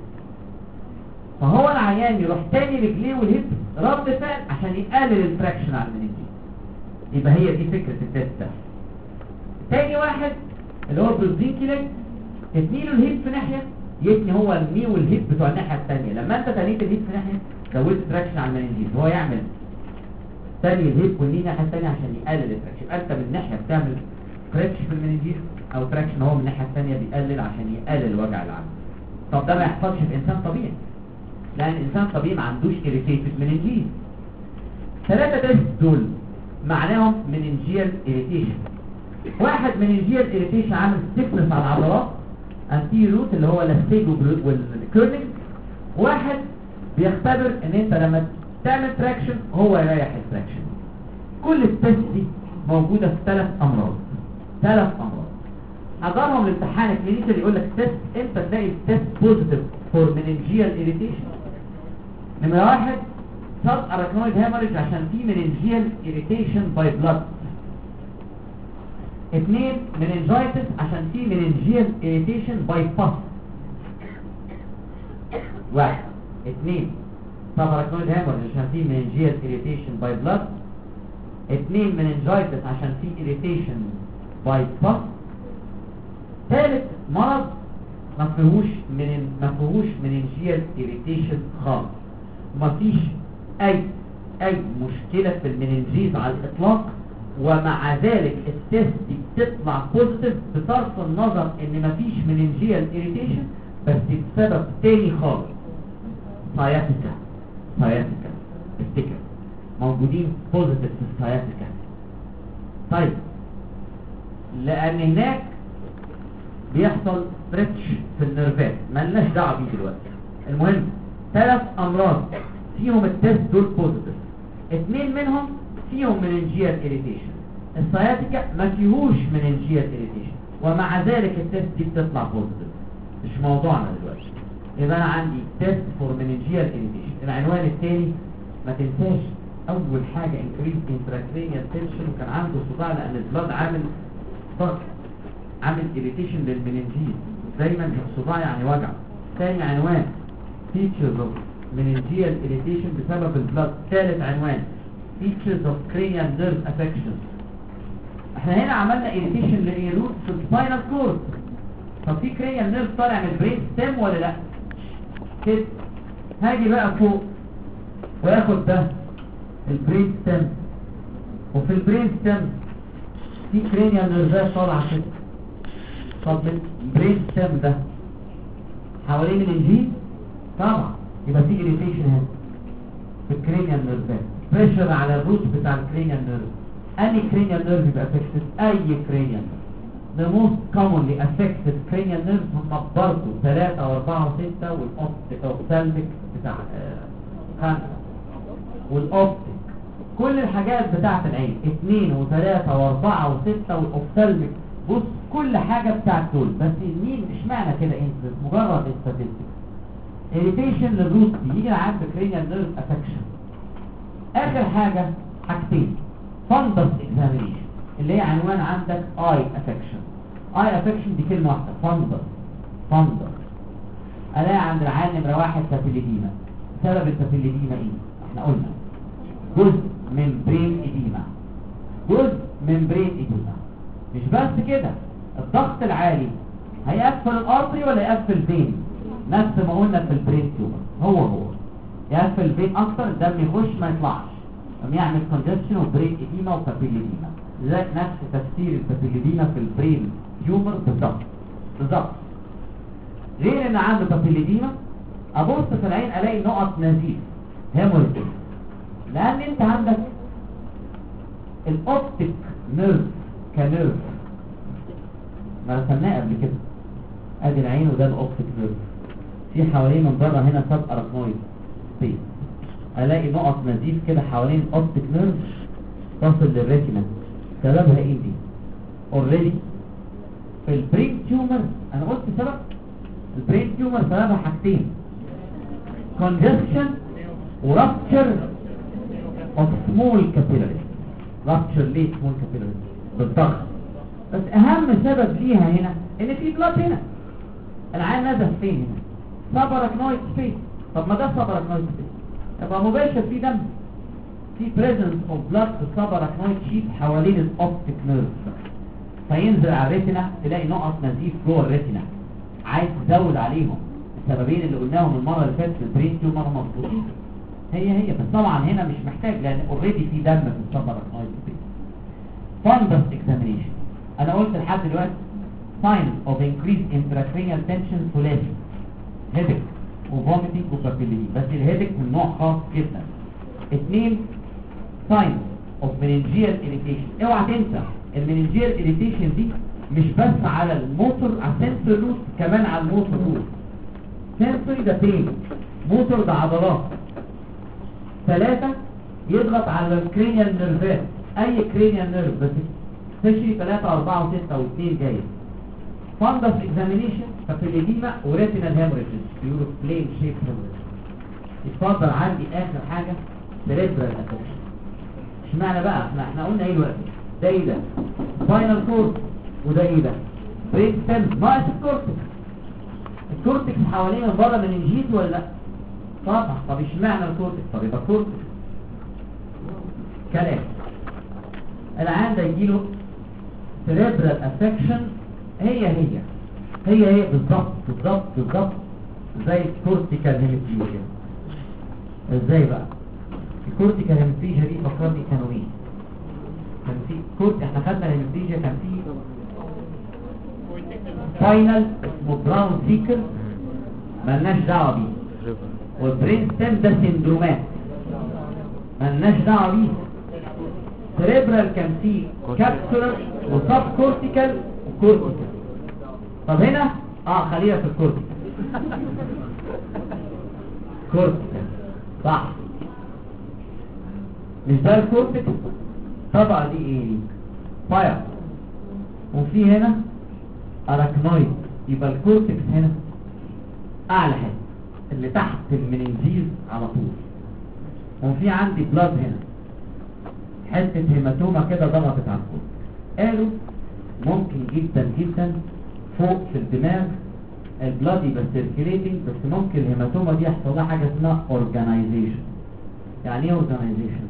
Speaker 1: فهو العيان يروح تاني رجليه والهيب رد فعل عشان يقلل التراكشن على المننجين. يبقى هي دي فكرة التست ده. تاني واحد اللي هو بروزينكي لج، تتني له الهيب في ناحية يتني هو الني والهيب بتوع الناحية التانية. لما انت تنيت الهيب في ناحية زودت تراكشن على المننجين، هو يعمل تاني الهيب والني الناحية التانية عشان يقلل التراكشن. يبقى انت من ناحية بتعمل تراكشن في المننجين او تراكشن هو من الناحية التانية بيقلل عشان يقلل الوجع اللي عنده. طب ده ما يحصلش في انسان طبيعي لان الانسان طبيعي ما عندوش irritated مننجين. ثلاثة تيست دول معناهم مننجيال irritation. واحد مننجيال irritation عامل stiffness على العضلات anterior root اللي هو لاستيج والكيرنينج. واحد بيختبر ان انت لما تعمل تراكشن هو يريح التراكشن. كل التست دي موجودة في ثلاث امراض ثلاث امراض اجرهم الامتحان الكلينيكال يقول لك تيست امتى تلاقي التيست بوزيتيف فور مننجيال اريتيشن. نمره واحد سب اراكنويد هيموريج عشان في مننجيال اريتيشن باي بلاد. اثنين مننجايتس عشان في مننجيال اريتيشن باي باس. واحد اثنين سب اراكنويد هيموريج عشان في مننجيال اريتيشن باي بلاد. اثنين مننجايتس عشان في اريتيشن باي باس. ثالث مرض ما فيهوش من ما فيهوش مننجيال اريتيشن خالص، ما فيش اي اي مشكله في المننجيز على الاطلاق، ومع ذلك التست دي بتطلع بوزيتيف بصرف النظر ان ما فيش مننجيال اريتيشن، بس بسبب تاني خالص. ساياتيكا ساياتيكا افتكر موجودين بوزيتيف في الساياتيكا. طيب لان هناك بيحصل ستريتش في النيرفات مالناش دعوه بيه دلوقتي. المهم ثلاث امراض فيهم التست دول بوزيتيف، اثنين منهم فيهم مننجيال اريتيشن. السياتيكا ما فيهوش مننجيال اريتيشن ومع ذلك التست دي بتطلع بوزيتيف. مش موضوعنا دلوقتي. يبقى انا عندي تيست فور مننجيال اريتيشن. العنوان الثاني ما تنساش اول حاجه انكريز انتراكرينيال تنشن، وكان عنده صداع لان البلاد عامل ضغط عامل اريتيشن للمننجيز، دايما الصداع يعني وجع. ثاني عنوان features of meningeal irritation بسبب البلاد. ثالث عنوان features of cranial nerve affection. احنا هنا عملنا irritation للروت في السباينال كورد. طب في cranial nerve طالع من البرين ستيم ولا لا؟ كده هاجي بقى فوق واخد ده البرين ستيم، وفي البرين ستيم في cranial nerve طالعه كده. طب البرين ستيم ده حوالين مننجيز طبعا يبقى في irritation هنا في الكرينيال نيرفات، بريشر على الروت بتاع الكرينيال نيرف. اني كرينيال نيرف يبقى افكتد؟ اي كرينيال نيرف. the most commonly affected cranial nerves هم برضه ثلاثة واربعة وستة والاوبتالميك بتاع خمسة والاوبتيك. كل الحاجات بتاعت العين اثنين وثلاثة واربعة وستة والاوبتالميك. بص كل حاجة بتاعت دول، بس مين اشمعنى كده انت مجرد statistics. irritation للروت دي يجي لعند cranial nerve affection. اخر حاجة حاجتين fundus examination اللي هي عنوان عندك eye affection. eye affection دي كلمة واحدة fundus fundus. الاقي عند العين نمرة واحد بابيليديما. سبب البابيليديما ايه؟ احنا قلنا جزء من برين اديما، جزء من برين اديما. مش بس كده، الضغط العالي هيقفل الارتري ولا يقفل الفين؟ نفس ما قلنا في البرين تيومر، هو هو يقفل الفين اكتر، الدم يخش ما يطلعش، قام يعمل كونجكشن وبرين اديما وبابيليديما. زي نفس تفسير البابيليديما في البرين تيومر بالظبط بالظبط. غير ان عنده بابيليديما ابص في العين الاقي نقط نزيف هيموريج، لان انت عندك الاوبتيك نيرف كنيرف ما رسمناه قبل كده. ادي العين وده الاوبتيك نيرف، في حوالين من بره هنا سب اراكنويد سبيس. الاقي نقط نزيف كده حوالين الاوبتيك نيرف تصل للريتينا. سببها ايه دي؟ اوريدي في البرين تيومر انا قلت سبب البرين تيومر سببها حاجتين، كونجكشن ورابتشر اوف سمول كابيلاري. رابتشر ليه سمول كابيلاري؟ بالضغط. بس اهم سبب ليها هنا ان في بلاد هنا. العين نزف فين هنا؟ سب اراكنويد سبيس. طب ما ده سب اراكنويد سبيس يبقى مباشر في دم، في presence of blood في السب اراكنويد شيت حوالين الاوبتيك نيرف، فينزل على الريتنا تلاقي نقط نزيف جوه الريتنا. عايز تزود عليهم السببين اللي قلناهم المره اللي فاتت في البرين تيومر مظبوطين، هي هي بس طبعا هنا مش محتاج لان اوريدي في دم في السب اراكنويد سبيس. fundus examination انا قلت لحد دلوقتي signs of increased intracranial tension ثلاثي، headache وفوميتنج وبابيليديما، بس الهيدك من نوع خاص جدا. اثنين signs of meningeal irritation. اوعى تنسى المننجيال irritation دي مش بس على الموتور على السنسور روت، كمان على الموتور روت. سنسوري ده بين، موتور ده عضلات. ثلاثة يضغط على الكرينيال نيرفات، اي كرينيال نيرف بس سبيشلي ثلاثة أربعة وستة واثنين جاي فاندس اكزامينيشن فابيليديما وريتينال هيموريجز بيقولوا بلين شيب هيموريجز. اتفضل عندي اخر حاجه سيريبرال افكشن. اشمعنى بقى احنا احنا قلنا ايه دلوقتي؟ ده ايه ده؟ سباينال كورد وده ايه ده؟ برين ستيم ناقص الكورتكس. الكورتكس حوالين من بره مننجيت ولا لا؟ طبعا. طب اشمعنى الكورتكس؟ طب يبقى كورتكس كلام. العيان ده يجيله سيريبرال افكشن هي هي هي هي بالظبط بالظبط بالظبط زي الكورتيكال هيميبليجيا. ازاي بقى؟ الكورتيكال هيميبليجيا دي فكرني كانوا ايه؟ كان في كورت احنا خدنا الهيميبليجيا كان في فاينل اسمه براون سيكل مالناش دعوه بيه، والبرين ستيم ده سندرومات مالناش دعوه بيه. سيريبرال كان فيه كابسولر وسب كورتيكال وكورتيكال. طب هنا اه خلينا في الكورتيكال. كورتيكال صح. مش ده الكورتيكال؟ طبعا دي ايه دي؟ فاير. وفي هنا اراكنويد. يبقى الكورتكس هنا اعلى حته اللي تحت المننجيز على طول. وفي عندي بلاد هنا حته هيماتوما كده ضغطت على الكورتكس. قالوا ممكن جدا جدا فوق في الدماغ البلاد يبقى سيركيليتنج، بس ممكن الهيماتوما دي يحصل لها حاجه اسمها اورجانيزيشن. يعني ايه اورجانيزيشن؟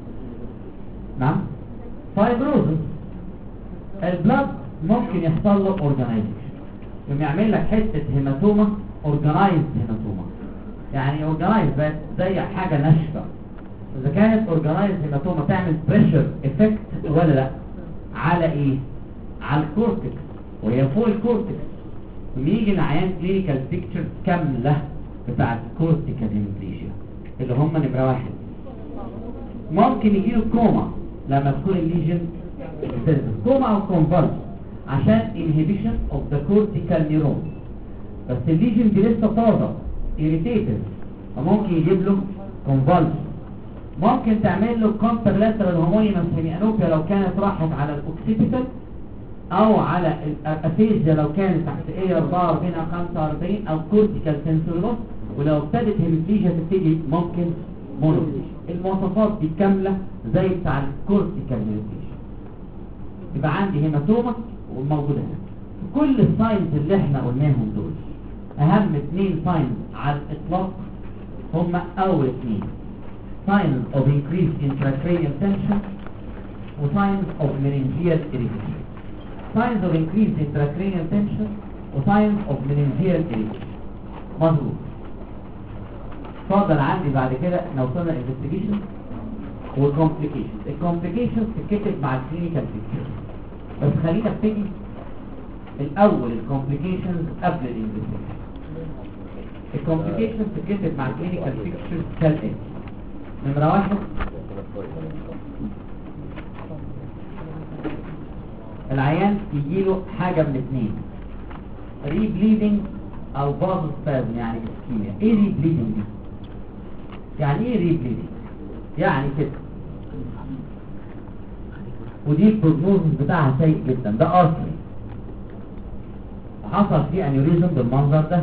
Speaker 1: نعم فايبروزس. البلاد ممكن يحصل له اورجانيزيشن، يقوم يعمل لك حته هيماتوما اورجانايزد هيماتوما. يعني اورجانايزد بقت زي حاجه ناشفه. اذا كانت اورجانايزد هيماتوما تعمل بريشر افكت ولا لا؟ على ايه؟ على الكورتكس، وهي فوق الكورتكس. ويجي العيان كلينيكال بيكتشر كامله بتاعت كورتيكال هيميبليجيا اللي هم نمره واحد. ممكن يجيله كوما لما تكون الليجن كوما او كونفالس عشان inhibition of the cortical neuron. بس الليجن دي لسه طازه irritated فممكن يجيب له كونفالس. ممكن تعمل له كونترلاترال هومونيمس هيميانوبيا لو كانت راحت على الاوكسيبيتال او على الافيزيا لو كانت تحت ايه أربعة وأربعين او خمسة وأربعين او كورتيكال سنسوري لوس. ولو ابتدت هيميبليجيا تبتدي ممكن مونوبليجيا. المواصفات دي كامله زي بتاع الكورتيكال هيميبليجيا. يبقى عندي هيماتوما وموجوده هنا. كل الساينز اللي احنا قلناهم دول اهم اثنين ساينز على الاطلاق هم اول اثنين signs of increased intracranial tension و signs of meningeal irritation. signs of increased intracranial tension و signs of meningeal irritation. مظبوط. اتفضل عندي بعد كده احنا وصلنا investigation و complications. الكومبليكيشنز تتكتب مع الكلينيكال بيكتشر، بس خلينا ابتدي الاول الكومبليكيشنز قبل الانفستيجيشن. الكومبليكيشنز تتكتب مع الكلينيكال بيكتشر كالاتي. نمرة واحد العيان يجيله حاجة من اثنين، ري بليدنج او فازو سبازم يعني اسكيميا. ايه ري بليدنج دي؟ يعني ايه ري بليدنج؟ يعني كده ودي البروجنوزس بتاعها سيء جدا. ده ارتري حصل فيه انيوريزم بالمنظر ده،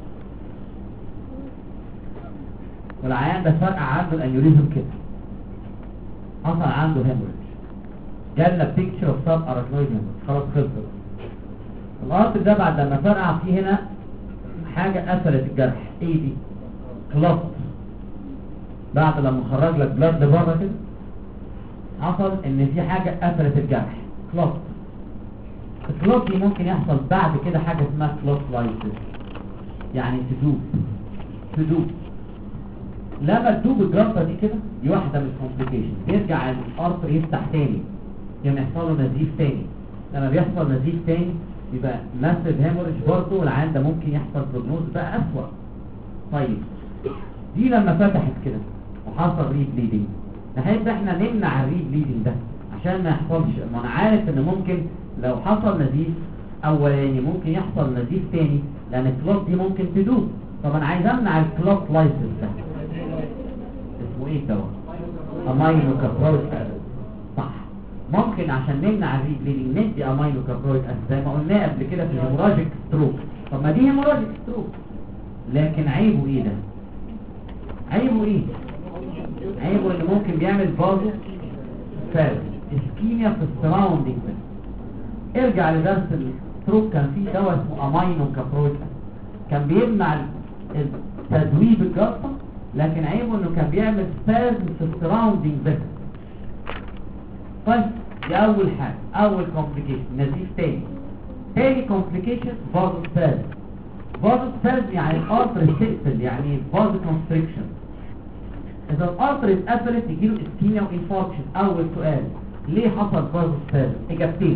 Speaker 1: والعيان ده فرقع عنده الانيوريزم كده، حصل عنده هيموريج، جالنا بيكتشر اوف سب اراكنويد هيموريج. خلاص خلصت. الارتري ده بعد ما فرقع فيه هنا حاجه قفلت الجرح. ايه دي؟ كلوت. بعد لما خرج لك بلاد لبره كده حصل ان في حاجه قفلت الجرح، كلوت. الكلوت دي ممكن يحصل بعد كده حاجه اسمها كلوت لايسيس، يعني تدوب تدوب. لما تدوب الجرافه دي كده دي واحده من الكومبليكيشن. يرجع الارتر يفتح تاني، يعني يحصل له نزيف تاني. لما بيحصل نزيف تاني يبقى ماسيف هيموريج برضه، والعيان ده ممكن يحصل بروجنوز بقى اسوأ. طيب دي لما فتحت كده وحصل ري بليدنج، نحب احنا نمنع الري بليدنج ده عشان ما يحصلش. ما انا عارف ان ممكن لو حصل نزيف اولاني ممكن يحصل نزيف تاني، لان الكلوت دي ممكن تدوب. طب انا عايز امنع الكلوت لايسيس ده. اسمه ايه الدواء؟ امينو كابرويك. صح. ممكن عشان نمنع الريبليدنج ندي امينو كابرويك اسيد زي ما قلنا قبل كده في الهيموراجيك ستروك. طب ما دي هيموراجيك ستروك، لكن عيبه ايه ده؟ عيبه ايه؟ عيبه ان ممكن بيعمل فازو فاز اسكيميا في السراوندينج. ارجع لدرس الستروك كان فيه دواء اسمه امينو كابرويك اسيد كان بيمنع تذويب الجلطه، لكن عيبه انه كان بيعمل فاز في السراوندينج فيسل. طيب دي اول حاجه، اول كومبليكيشن. نزيف تاني تاني كومبليكيشن فازو سباز. فازو سباز يعني الارتر تقفل، يعني فازو كونستريكشن. اذا الارتر اتقفلت يجيله اسكيميا وانفاركشن. اول سؤال، ليه حصل فازو سباز؟ اجابتين.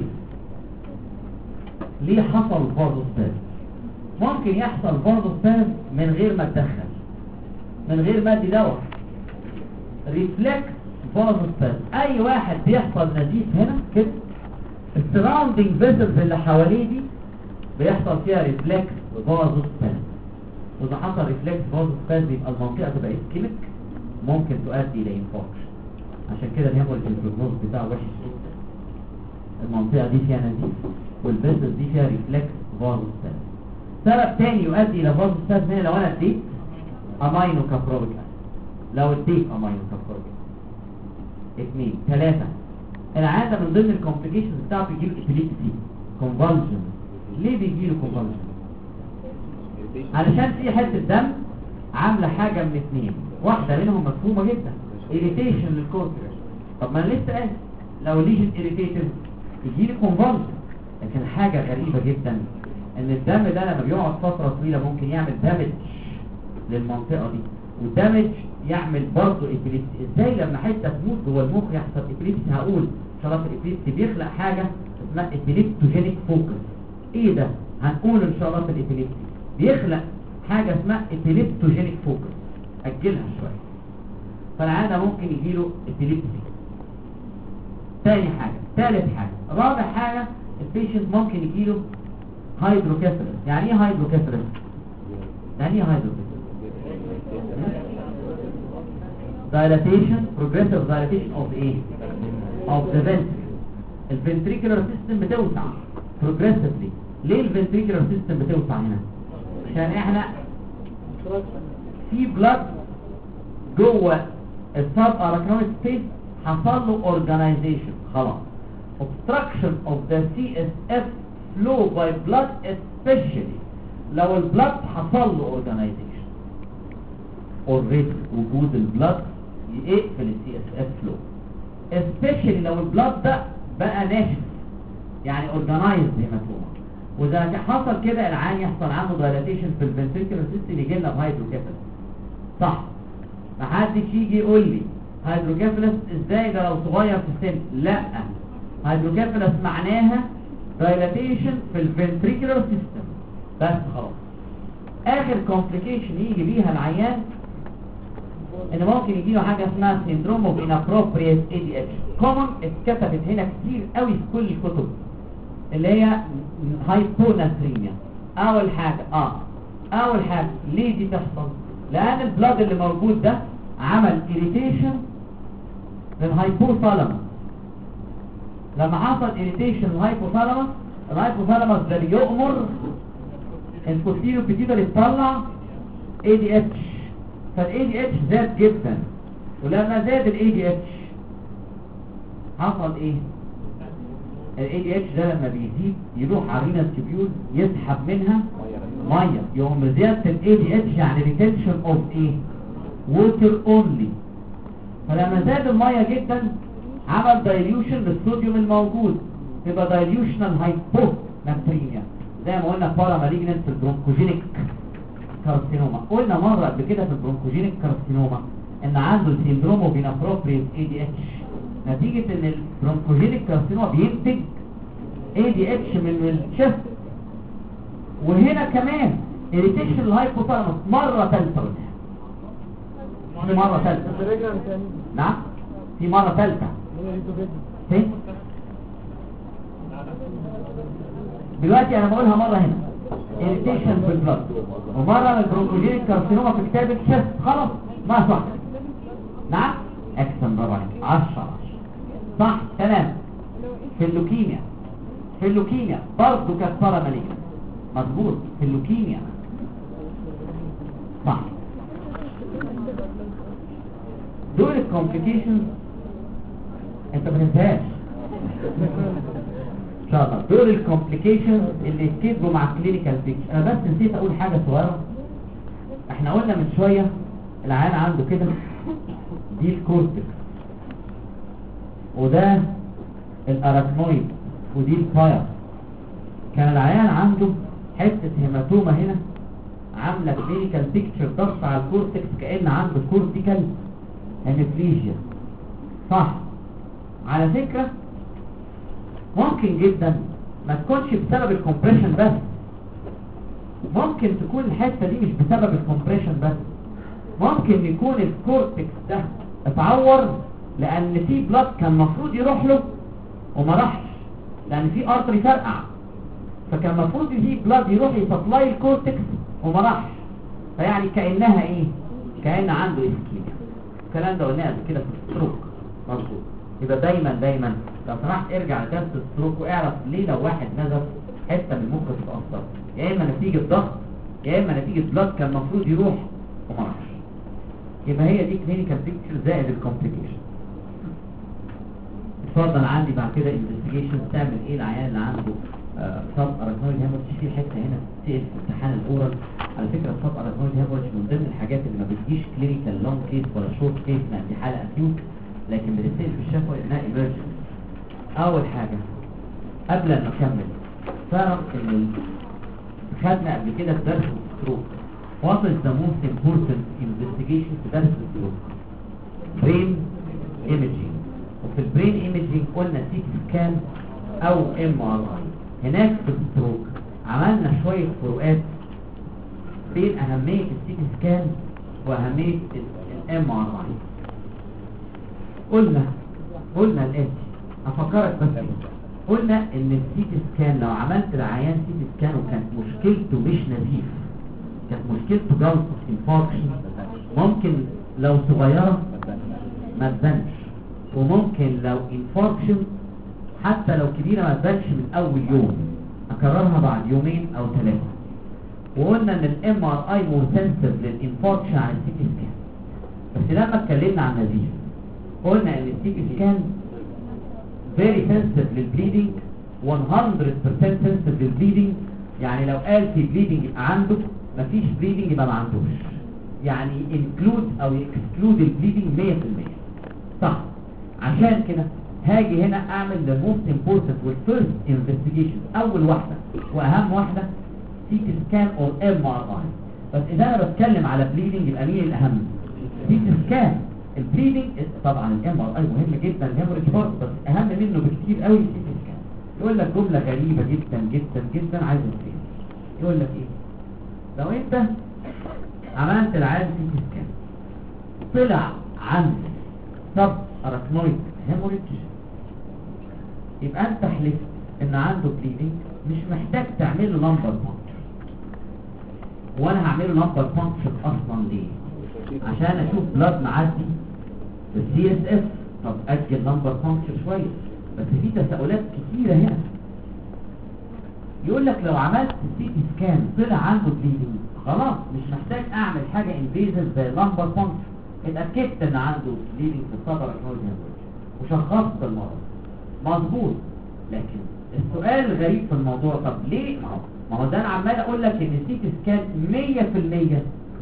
Speaker 1: ليه حصل فازو سباز؟ ممكن يحصل فازو سباز من غير ما تدخل، من غير ما ادي دواء. ريفلكس فازو سباز، اي واحد بيحصل نزيف هنا كده السراوندينج فيسلز اللي حواليه دي بيحصل فيها ريفلكس فازو سباز. واذا حصل ريفلكس فازو سباز يبقى المنطقه تبقى اسكيميك، ممكن تؤدي الى انفاركشن. عشان كده الهيموريج البروجنوز بتاعه وحش جدا. المنطقه دي فيها نزيف والفيسلز دي فيها ريفلكس فازو سباز. سبب تاني يؤدي الى فازو سباز هنا لو انا اديت امينو كابرويك اسيد. لو اديت امينو كابرويك اثنين ثلاثة، العادة من ضمن الكومبليكيشنز بتاعه بيجيله ابيليبسي كونفالجن. ليه بيجيله كونفالجن؟ علشان في حتة دم عاملة حاجة من اثنين، واحدة منهم مفهومة جدا، irritation للكورتيكال. طب ما انا لسه قايل لو ليجن irritated يجيله كونفالجن. لكن حاجة غريبة جدا ان الدم ده لما بيقعد فترة طويلة ممكن يعمل دامج للمنطقة دي، ودامج يعمل برضه ابيليبسي. ازاي لما حته تموت جوه المخ يحصل ابيليبسي؟ هقول شرط الابيليبسي بيخلق حاجه اسمها ابيليبتوجينيك فوكس. ايه ده؟ هنقول ان شاء الله في الابيليبسي بيخلق حاجه اسمها ابيليبتوجينيك فوكس. اجلها شويه. فالعاده ممكن يجيله ابيليبسي. تاني حاجه، ثالث حاجه، رابع حاجه، البيشنت ممكن يجيله هايدروكيفالس. يعني ايه هايدروكيفالس؟ يعني ايه هايدروكيفالس؟ dilatation, progressive dilatation of ايه؟ of the ventricle. الفنتريكولار سيستم بتوسع progressively. ليه الفنتريكولار سيستم بتوسع هنا؟ عشان احنا في بلاد جوه السب اراكنويد سبيس حصل له organization. خلاص obstruction of the سي اس اف flow by blood especially لو البلاد حصل له organization. already وجود البلاد يقفل السي اس اف فلو، especially لو البلاد ده بقى ناشف يعني اورجانايزد هيماتوما. واذا حصل كده العين يحصل عنده دايلاتيشن في الفنتريكولار سيستم يجي لنا بهايدروكيفالس. صح؟ ما حدش يجي يقول لي هايدروكيفالس ازاي ده لو صغير في السن. لا، هايدروكيفالس معناها دايلاتيشن في الفنتريكولار سيستم بس. خلاص. اخر كومبليكيشن يجي بيها العيان ان ممكن يجيله حاجه اسمها سيندروم اوف انابروبريت اي دي اتش. كومن اتكتبت هنا كتير قوي في كل الكتب، اللي هي هايبوناتريميا. اول حاجه اه اول حاجه ليه دي تحصل؟ لان البلاد اللي موجود ده عمل اريتيشن للهايبوثالاموس. لما حصل اريتيشن للهايبوثالاموس، الهايبوثالاموس ده بيؤمر البوستيريور بيتيوتري تطلع اي دي اتش. فالاي دي اتش زاد جدا، ولما زاد الاي دي اتش حصل ايه؟ الاي دي اتش ده لما بيزيد يروح على الرينال تيوبيول يسحب منها ميه، يقوم زياده الاي دي اتش يعني ريتنشن اوف ايه؟ ووتر اونلي. فلما زاد الميه جدا عمل دايليوشن للصوديوم الموجود، يبقى دايليوشنال هايبوناتريميا زي ما قلنا بارا مالجننت في البرونكوجينيك كارسينوما. قلنا مرة قبل كده في البرونكوجينيك كارسينوما ان عنده سيندروم اوف انابروبريت اي دي اتش نتيجة ان البرونكوجينيك كارسينوما بينتج اي دي اتش من الشفت. وهنا كمان اريتيشن الهايبوثالاموس مرة ثالثة. في مرة ثالثة. نعم في مرة ثالثة. فين؟ دلوقتي انا بقولها مرة هنا irritation في البلد، ومرة البرونكوجينيك كارسينوما في كتاب الشفت. خلاص ما صح. نعم اكسن برافو عليك. عشرة عشرة صح تمام. في اللوكيميا في اللوكيميا برضه كانت بارامالية. مظبوط، في اللوكيميا صح. دول الكومبليكيشنز انت ما تنساهاش ان شاء الله. دول الكومبليكيشنز اللي يتكتبوا مع كلينيكال بيكتشر. انا بس نسيت اقول حاجه صغيره. احنا قلنا من شويه العيان عنده كده دي الكورتكس وده الاراكنويد ودي الفاير. كان العيان عنده حته هيماتوما هنا عامله كلينيكال بيكتشر ضغط على الكورتكس كأن عنده كورتيكال هيميبليجيا صح. على فكرة ممكن جدا ما تكونش بسبب الكومبريشن بس، ممكن تكون الحتة دي مش بسبب الكومبريشن بس، ممكن يكون الكورتكس ده اتعور لان في بلاد كان المفروض يروح له وما راحش لان في ارتري فرقع، فكان المفروض في بلاد يروح يسبلاي الكورتكس وما راحش، فيعني كأنها ايه، كأن عنده اسكيميا. الكلام ده قلناه قبل كده في الستروك. مظبوط. يبقى دايما دايما لو سمحت ارجع لدرس الستروك واعرف ليه لو واحد نزف حته من المخ تتاثر، يا اما نتيجه ضغط يا اما نتيجه بلاد كان المفروض يروح وما راحش. يبقى هي دي كلينيكال بيكتشر زائد الكومبليكيشن. اتفضل. عندي بعد كده انفستيجيشن تعمل ايه العيان اللي عنده سب اراكنويد هيموريدج. في حته هنا تقل في امتحان الاورال. على فكره السب اراكنويد هيموريدج من ضمن الحاجات اللي ما بتجيش كلينيكال لونج كيس ولا شورت كيس لان دي حاله اكيوت، لكن بتتسال في الشفوي انها ايمرجنسي. اول حاجه قبل ما نكمل تعرف ان خدنا قبل كده في درس الستروك what is the most important investigation في درس الستروك؟ brain imaging. وفي البرين ايميجينج قلنا سي تي سكان او ام ار اي. هناك في الستروك عملنا شويه فروقات بين اهميه السي تي سكان واهميه الام ار اي. قلنا قلنا الاتي افكرك بس، قلنا ان السي تي سكان لو عملت العيان سي تي سكان وكانت مشكلته مش نزيف، كانت مشكلته جلطه انفاركشن، ممكن لو صغيره ما تبانش، وممكن لو انفاركشن حتى لو كبيره ما تبانش من اول يوم، اكررها بعد يومين او ثلاثه. وقلنا ان الام ار اي مور سنسيتيف للانفاركشن عن السي تي سكان. بس لما اتكلمنا عن نزيف قلنا ان السي تي سكان very sensitive للبليدنج مية بالمية sensitive للبليدنج. يعني لو قال في بليدنج يبقى عنده، مفيش بليدنج يبقى ما عندوش، يعني include او exclude البليدنج مية بالمية صح. عشان كده هاجي هنا اعمل the most important والفيرست investigation، اول واحده واهم واحده سي تي سكان او ام ار اي. بس اذا انا بتكلم على بليدنج يبقى مين الاهم؟ سي تي سكان. البليدنج طبعا الام ار اي مهم جدا، الهيموريدج برضه، بس اهم منه بكتير قوي السي تي سكان. يقول لك جمله غريبه جدا جدا جدا عايز تفهم. يقول لك ايه؟ لو انت عملت العيان سي تي سكان طلع عندك سب اراكنويد هيموريدج، يبقى انت حلفت ان عنده بليدنج، مش محتاج تعمل له نمبر فانكشن. وانا هعمل له نمبر فانكشن اصلا ليه؟ عشان اشوف بلاد معدي بالسي اس اف. طب اجل نمبر فانكشن شويه، بس في تساؤلات كتيره هنا. يقول لك لو عملت سي تي سكان طلع عنده بليدنج، خلاص مش محتاج اعمل حاجه انفيزيف زي نمبر فانكشن، اتاكدت ان عنده بليدنج في الصدر اراكنويد هيموريدج وشخصت المرض مظبوط. لكن السؤال الغريب في الموضوع، طب ليه؟ ما هو ما هو ده انا عمال اقول لك ان السي تي سكان مية بالمية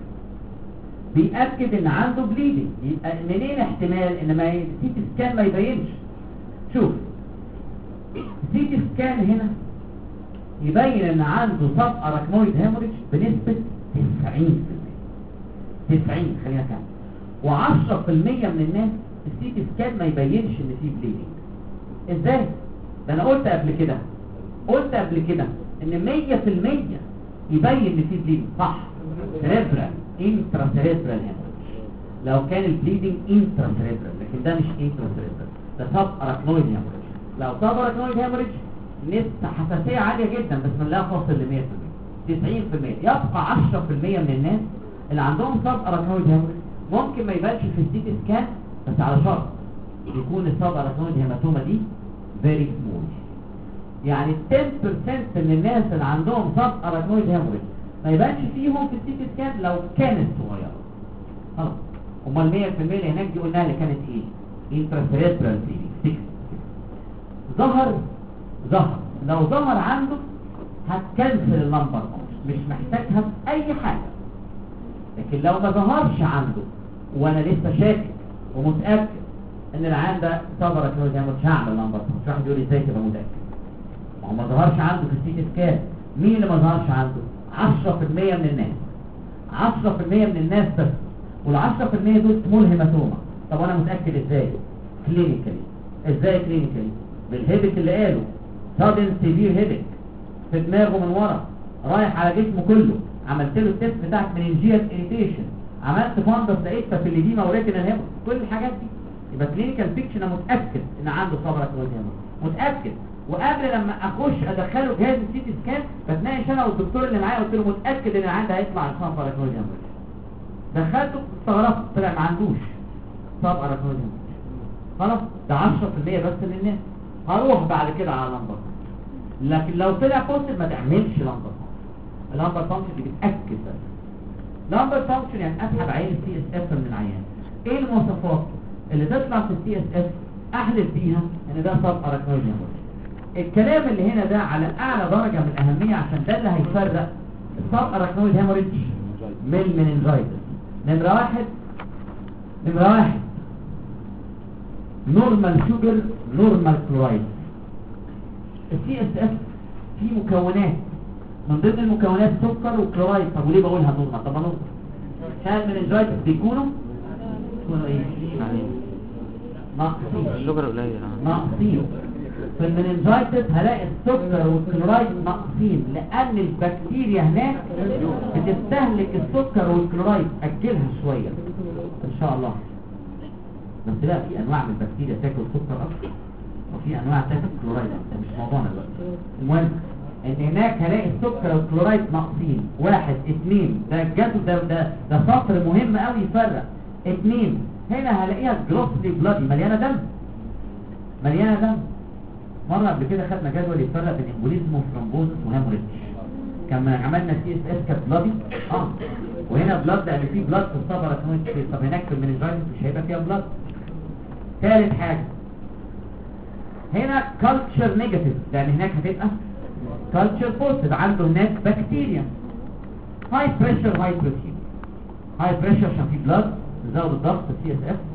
Speaker 1: بيأكد ان عنده بليدنج، يبقى منين احتمال ان ما السي تي سكان ما يبينش؟ شوف السي تي سكان هنا يبين ان عنده سب اراكنويد هيموريدج بنسبه تسعين بالمية. تسعين خلينا كام، وعشرة بالمية من الناس السي تي سكان ما يبينش ان في بليدنج. ازاي؟ ده انا قلت قبل كده قلت قبل كده ان مية بالمية يبين ان في بليدنج صح. سيريبرال انترا سيريبرال هيموريدج لو كان البليدنج انترا سيريبرال، لكن ده مش انترا سيريبرال، ده سب اراكنويد هيموريدج. لو سب اراكنويد هيموريدج نسبة حساسية عالية جدا بس من لا تصل ل مية بالمية، تسعين بالمية. يبقى عشرة بالمية من الناس اللي عندهم سب اراكنويد هيموريدج ممكن ما يبانش في السي تي سكان، بس على شرط يكون السب اراكنويد هيماتوما دي very small. يعني عشرة بالمية من الناس اللي عندهم سب اراكنويد هيموريج ما يبانش فيهم في السي تي سكان لو كانت صغيره. خلاص. امال مية بالمية اللي هناك دي قلناها اللي كانت ايه؟ انتراسيريبرال فيلينج. ظهر ظهر لو ظهر عنده هتكنسل اللمبر مش محتاجها في اي حاجه. لكن لو ما ظهرش عنده وانا لسه شاكك ومتاكد ان العيان ده سب اراكنويد هيموريج مش هعمل لمبر. مش واحد يقول لي ازاي تبقى متاكد؟ ما هو ما ظهرش عنده في السي تي سكان. مين اللي ما ظهرش عنده؟ عشرة بالمية من الناس. عشرة بالمية من الناس بس. وال10 بالمية دول سمول هيماتوما. طب انا متاكد ازاي؟ كلينيكالي. ازاي كلينيكالي؟ بالهيدك اللي قاله سادن سيفير هيدك في دماغه من ورا رايح على جسمه كله. عملت له التست بتاعت مننجيال اريتيشن، عملت فندس لقيتها في الليديما وريتنا الهيمو، كل الحاجات دي يبقى كلينيكال بيكشن. انا متاكد ان عنده سب اراكنويد هيموريج، متاكد. وقبل لما اخش ادخله جهاز السي تي سكان بتناقش انا والدكتور اللي معايا قلت له متاكد ان العيان ده هيطلع سب اراكنويد هيموريج. دخلته استغربت طلع ما عندوش سب اراكنويد هيموريج. خلاص ده عشرة بالمية بس من الناس. هروح بعد كده على لمبر. لكن لو طلع بوزيتيف ما تعملش لمبر. اللمبر فانكشن اللي بتاكد بس. لمبر فانكشن يعني اسحب عين السي اس اف من العيان. ايه المواصفات اللي تطلع في السي اس اف احلف بيها ان ده سب اراكنويد هيموريج؟ الكلام اللي هنا ده على اعلى درجه من الاهميه عشان ده اللي هيفرق السب اراكنويد هيموريج من المننجايتس. نمره واحد نمره واحد نورمال شوجر نورمال كلورايد. السي اس اف فيه مكونات من ضمن المكونات سكر وكلورايد. طب وليه بقولها نورمال؟ طب ما نورمال هل المننجايتس بيكونوا بيكونوا ايه؟ ناقصين.
Speaker 2: الشجر قليل
Speaker 1: ناقصين. في المننجايتس هلاقي السكر والكلورايد ناقصين لان البكتيريا هناك بتستهلك السكر والكلورايد. اجلها شويه ان شاء الله. بس لا، في انواع من البكتيريا تاكل سكر اكتر وفي انواع تاكل كلورايد اكتر، مش موضوعنا دلوقتي. المهم ان هناك هلاقي السكر والكلورايد ناقصين. واحد اتنين ده الجدول ده ده ده سطر مهم قوي يفرق. اتنين هنا هلاقيها جروسلي بلادي مليانه دم مليانه دم. مره قبل كده خدنا جدول يفرق بين امبوليزم وثرومبوزس وهيموريدج. كان عملنا سي اس اس كانت بلادي اه وهنا بلاد لان في بلاد في الصبر اراكنويد كتير. طب هناك في المننجايتس مش هيبقى فيها بلاد. ثالث حاجه هنا كلتشر نيجاتيف لان هناك هتبقى كلتشر بوزيتيف. عنده هناك بكتيريا. هاي بريشر هاي بروتين. هاي بريشر عشان في بلاد نزود الضغط في السي اس اف.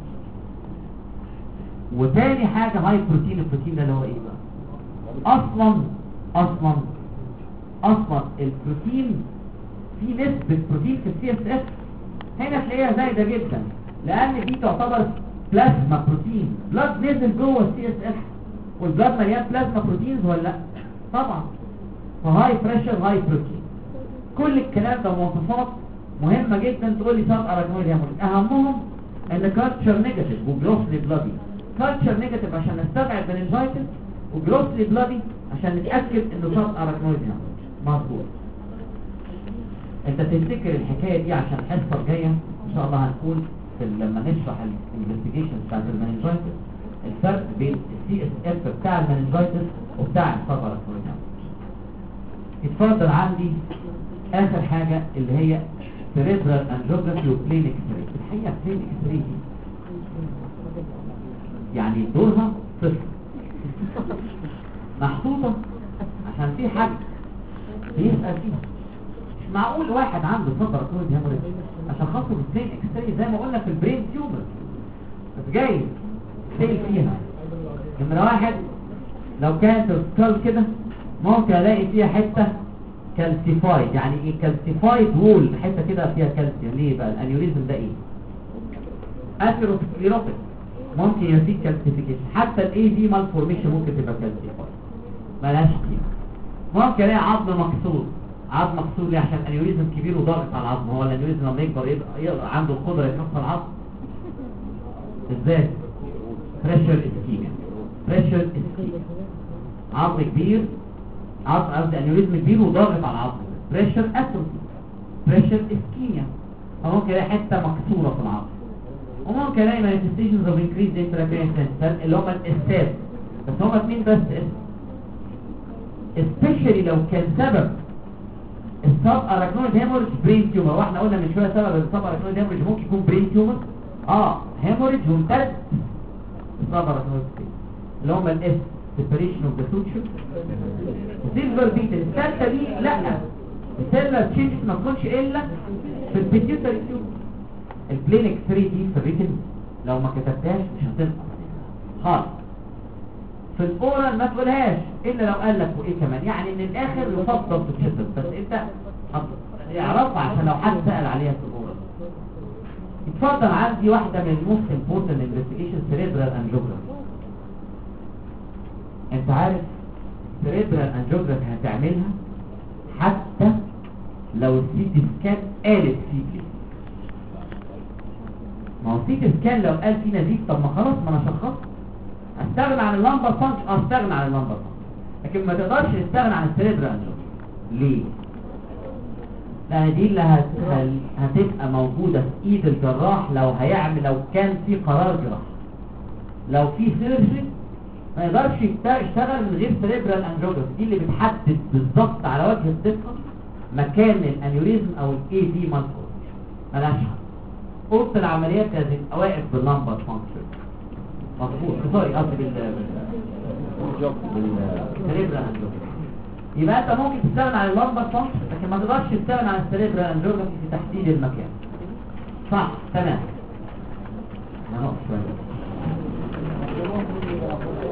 Speaker 1: وتاني حاجه هاي بروتين. البروتين ده اللي هو ايه بقى؟ اصلا اصلا اصلا البروتين في نسبه بروتين في السي اس اف هنا تلاقيها زايده جدا لان دي تعتبر بلازما بروتين. بلاد نزل جوه السي اس اف والبلاد مليان بلازما بروتينز ولا لا؟ طبعا. فهاي بريشر هاي بروتين. كل الكلام ده مواصفات مهمه جدا تقول لي سب اراكنويد هيموريج. اهمهم ان كالتشر نيجاتيف وجروسلي بلادي. كالتشر نيجاتيف عشان نستبعد مننجايتس وجروسلي بلادي عشان نتاكد انه سب اراكنويد هيموريج. مظبوط. انت تفتكر الحكايه دي عشان الحصه الجايه ان شاء الله هنقول في لما نشرح الانفستيجيشن بتاعت المننجايتس الفرق بين السي اس اف بتاع المننجايتس وبتاع السب اراكنويد هيموريج. اتفضل عندي اخر حاجه اللي هي سيريبرال انجيوجرافي وبلين اكس راي. الحقيقه بلين اكس راي دي يعني دورها صفر محطوطه عشان في حد بيسال فيها. مش معقول واحد عنده سب اراكنويد هيموريج عشان خاطر البلين اكس راي زي ما قلنا في البرين تيومر بس جاي سيل فيها. نمره واحد لو كانت السكال كده ممكن الاقي فيها حته كالسيفايد. يعني ايه كالسيفايد وول؟ حته كده فيها كالسيوم. ليه بقى؟ الانيوريزم ده ايه؟ اثيروسكليروتيك ممكن يزيد كالسيفيكيشن. حتى الاي دي مالفورميشن ممكن تبقى كالسيفايد مالهاش قيمه. ممكن الاقي عظم مكسور. عظم مكسور ليه؟ عشان انيوريزم كبير وضاغط على العظم. هو الانيوريزم لما يكبر يبقى عنده القدره يكسر العظم ازاي؟ بريشر اسكيميا. بريشر اسكيميا عظم كبير عظم قصدي انيوريزم كبير وضاغط على العظم. بريشر اتروفي. بريشر اسكيميا. فممكن الاقي حته مكسوره في العظم. وممكن الاقي مانيفستيشنز اوف انكريز انتراكرينال اللي هم الاستاب بس هما اتنين بس especially لو كان سبب السب اراكنويد هيموريج برين تيومر، واحنا قلنا من شويه سبب السب اراكنويد هيموريج ممكن يكون برين تيومر. اه هيموريج ممتد السب اراكنويد اللي هم الاس separation of the suture silver beetle. الثالثه دي لا، السيلر تشينج ما تكونش الا في البيتيوتري تيوب. البلينك ثري دي في الريتن لو ما كتبتهاش مش هتنقص خالص. في الاورال ما تقولهاش الا لو قال لك وايه كمان، يعني من الاخر يفضل تتحسب، بس انت اعرفها عشان لو حد سأل عليها في الاورال. اتفضل. عندي واحده من الموست امبورتنت انفستيجيشن سيريبرال انجيوجرافي. انت عارف سيريبرال انجيوجرافي هتعملها حتى لو السيتي سكان قالت فيه. ما هو السيتي سكان لو قال فيه نزيف، طب ما خلاص ما انا شخصت. استغنى عن اللمبر فانكشن، استغنى عن اللمبر فانكشن، لكن ما تقدرش تستغنى عن السيريبرال انجيوجرافي. ليه؟ لان دي اللي هتخل... هتبقى موجوده في ايد الجراح لو هيعمل، لو كان في قرار جراحي. لو في سيرجري ما يقدرش يشتغل من غير سيريبرال انجيوجرافي. دي اللي بتحدد بالظبط على وجه الدقه مكان الانيوريزم او الاي دي مالكوز. ملهاش حل. اوضه العمليات لازم يبقى واقف باللمبر فانكشن مظبوط. سوري قصدي بال بالسيريبرال انجيوجرافي. يبقى انت ممكن تستغنى عن اللمبر فانكشن لكن ما تقدرش تستغنى عن السيريبرال انجيوجرافي في تحديد المكان. صح تمام. نقف شويه.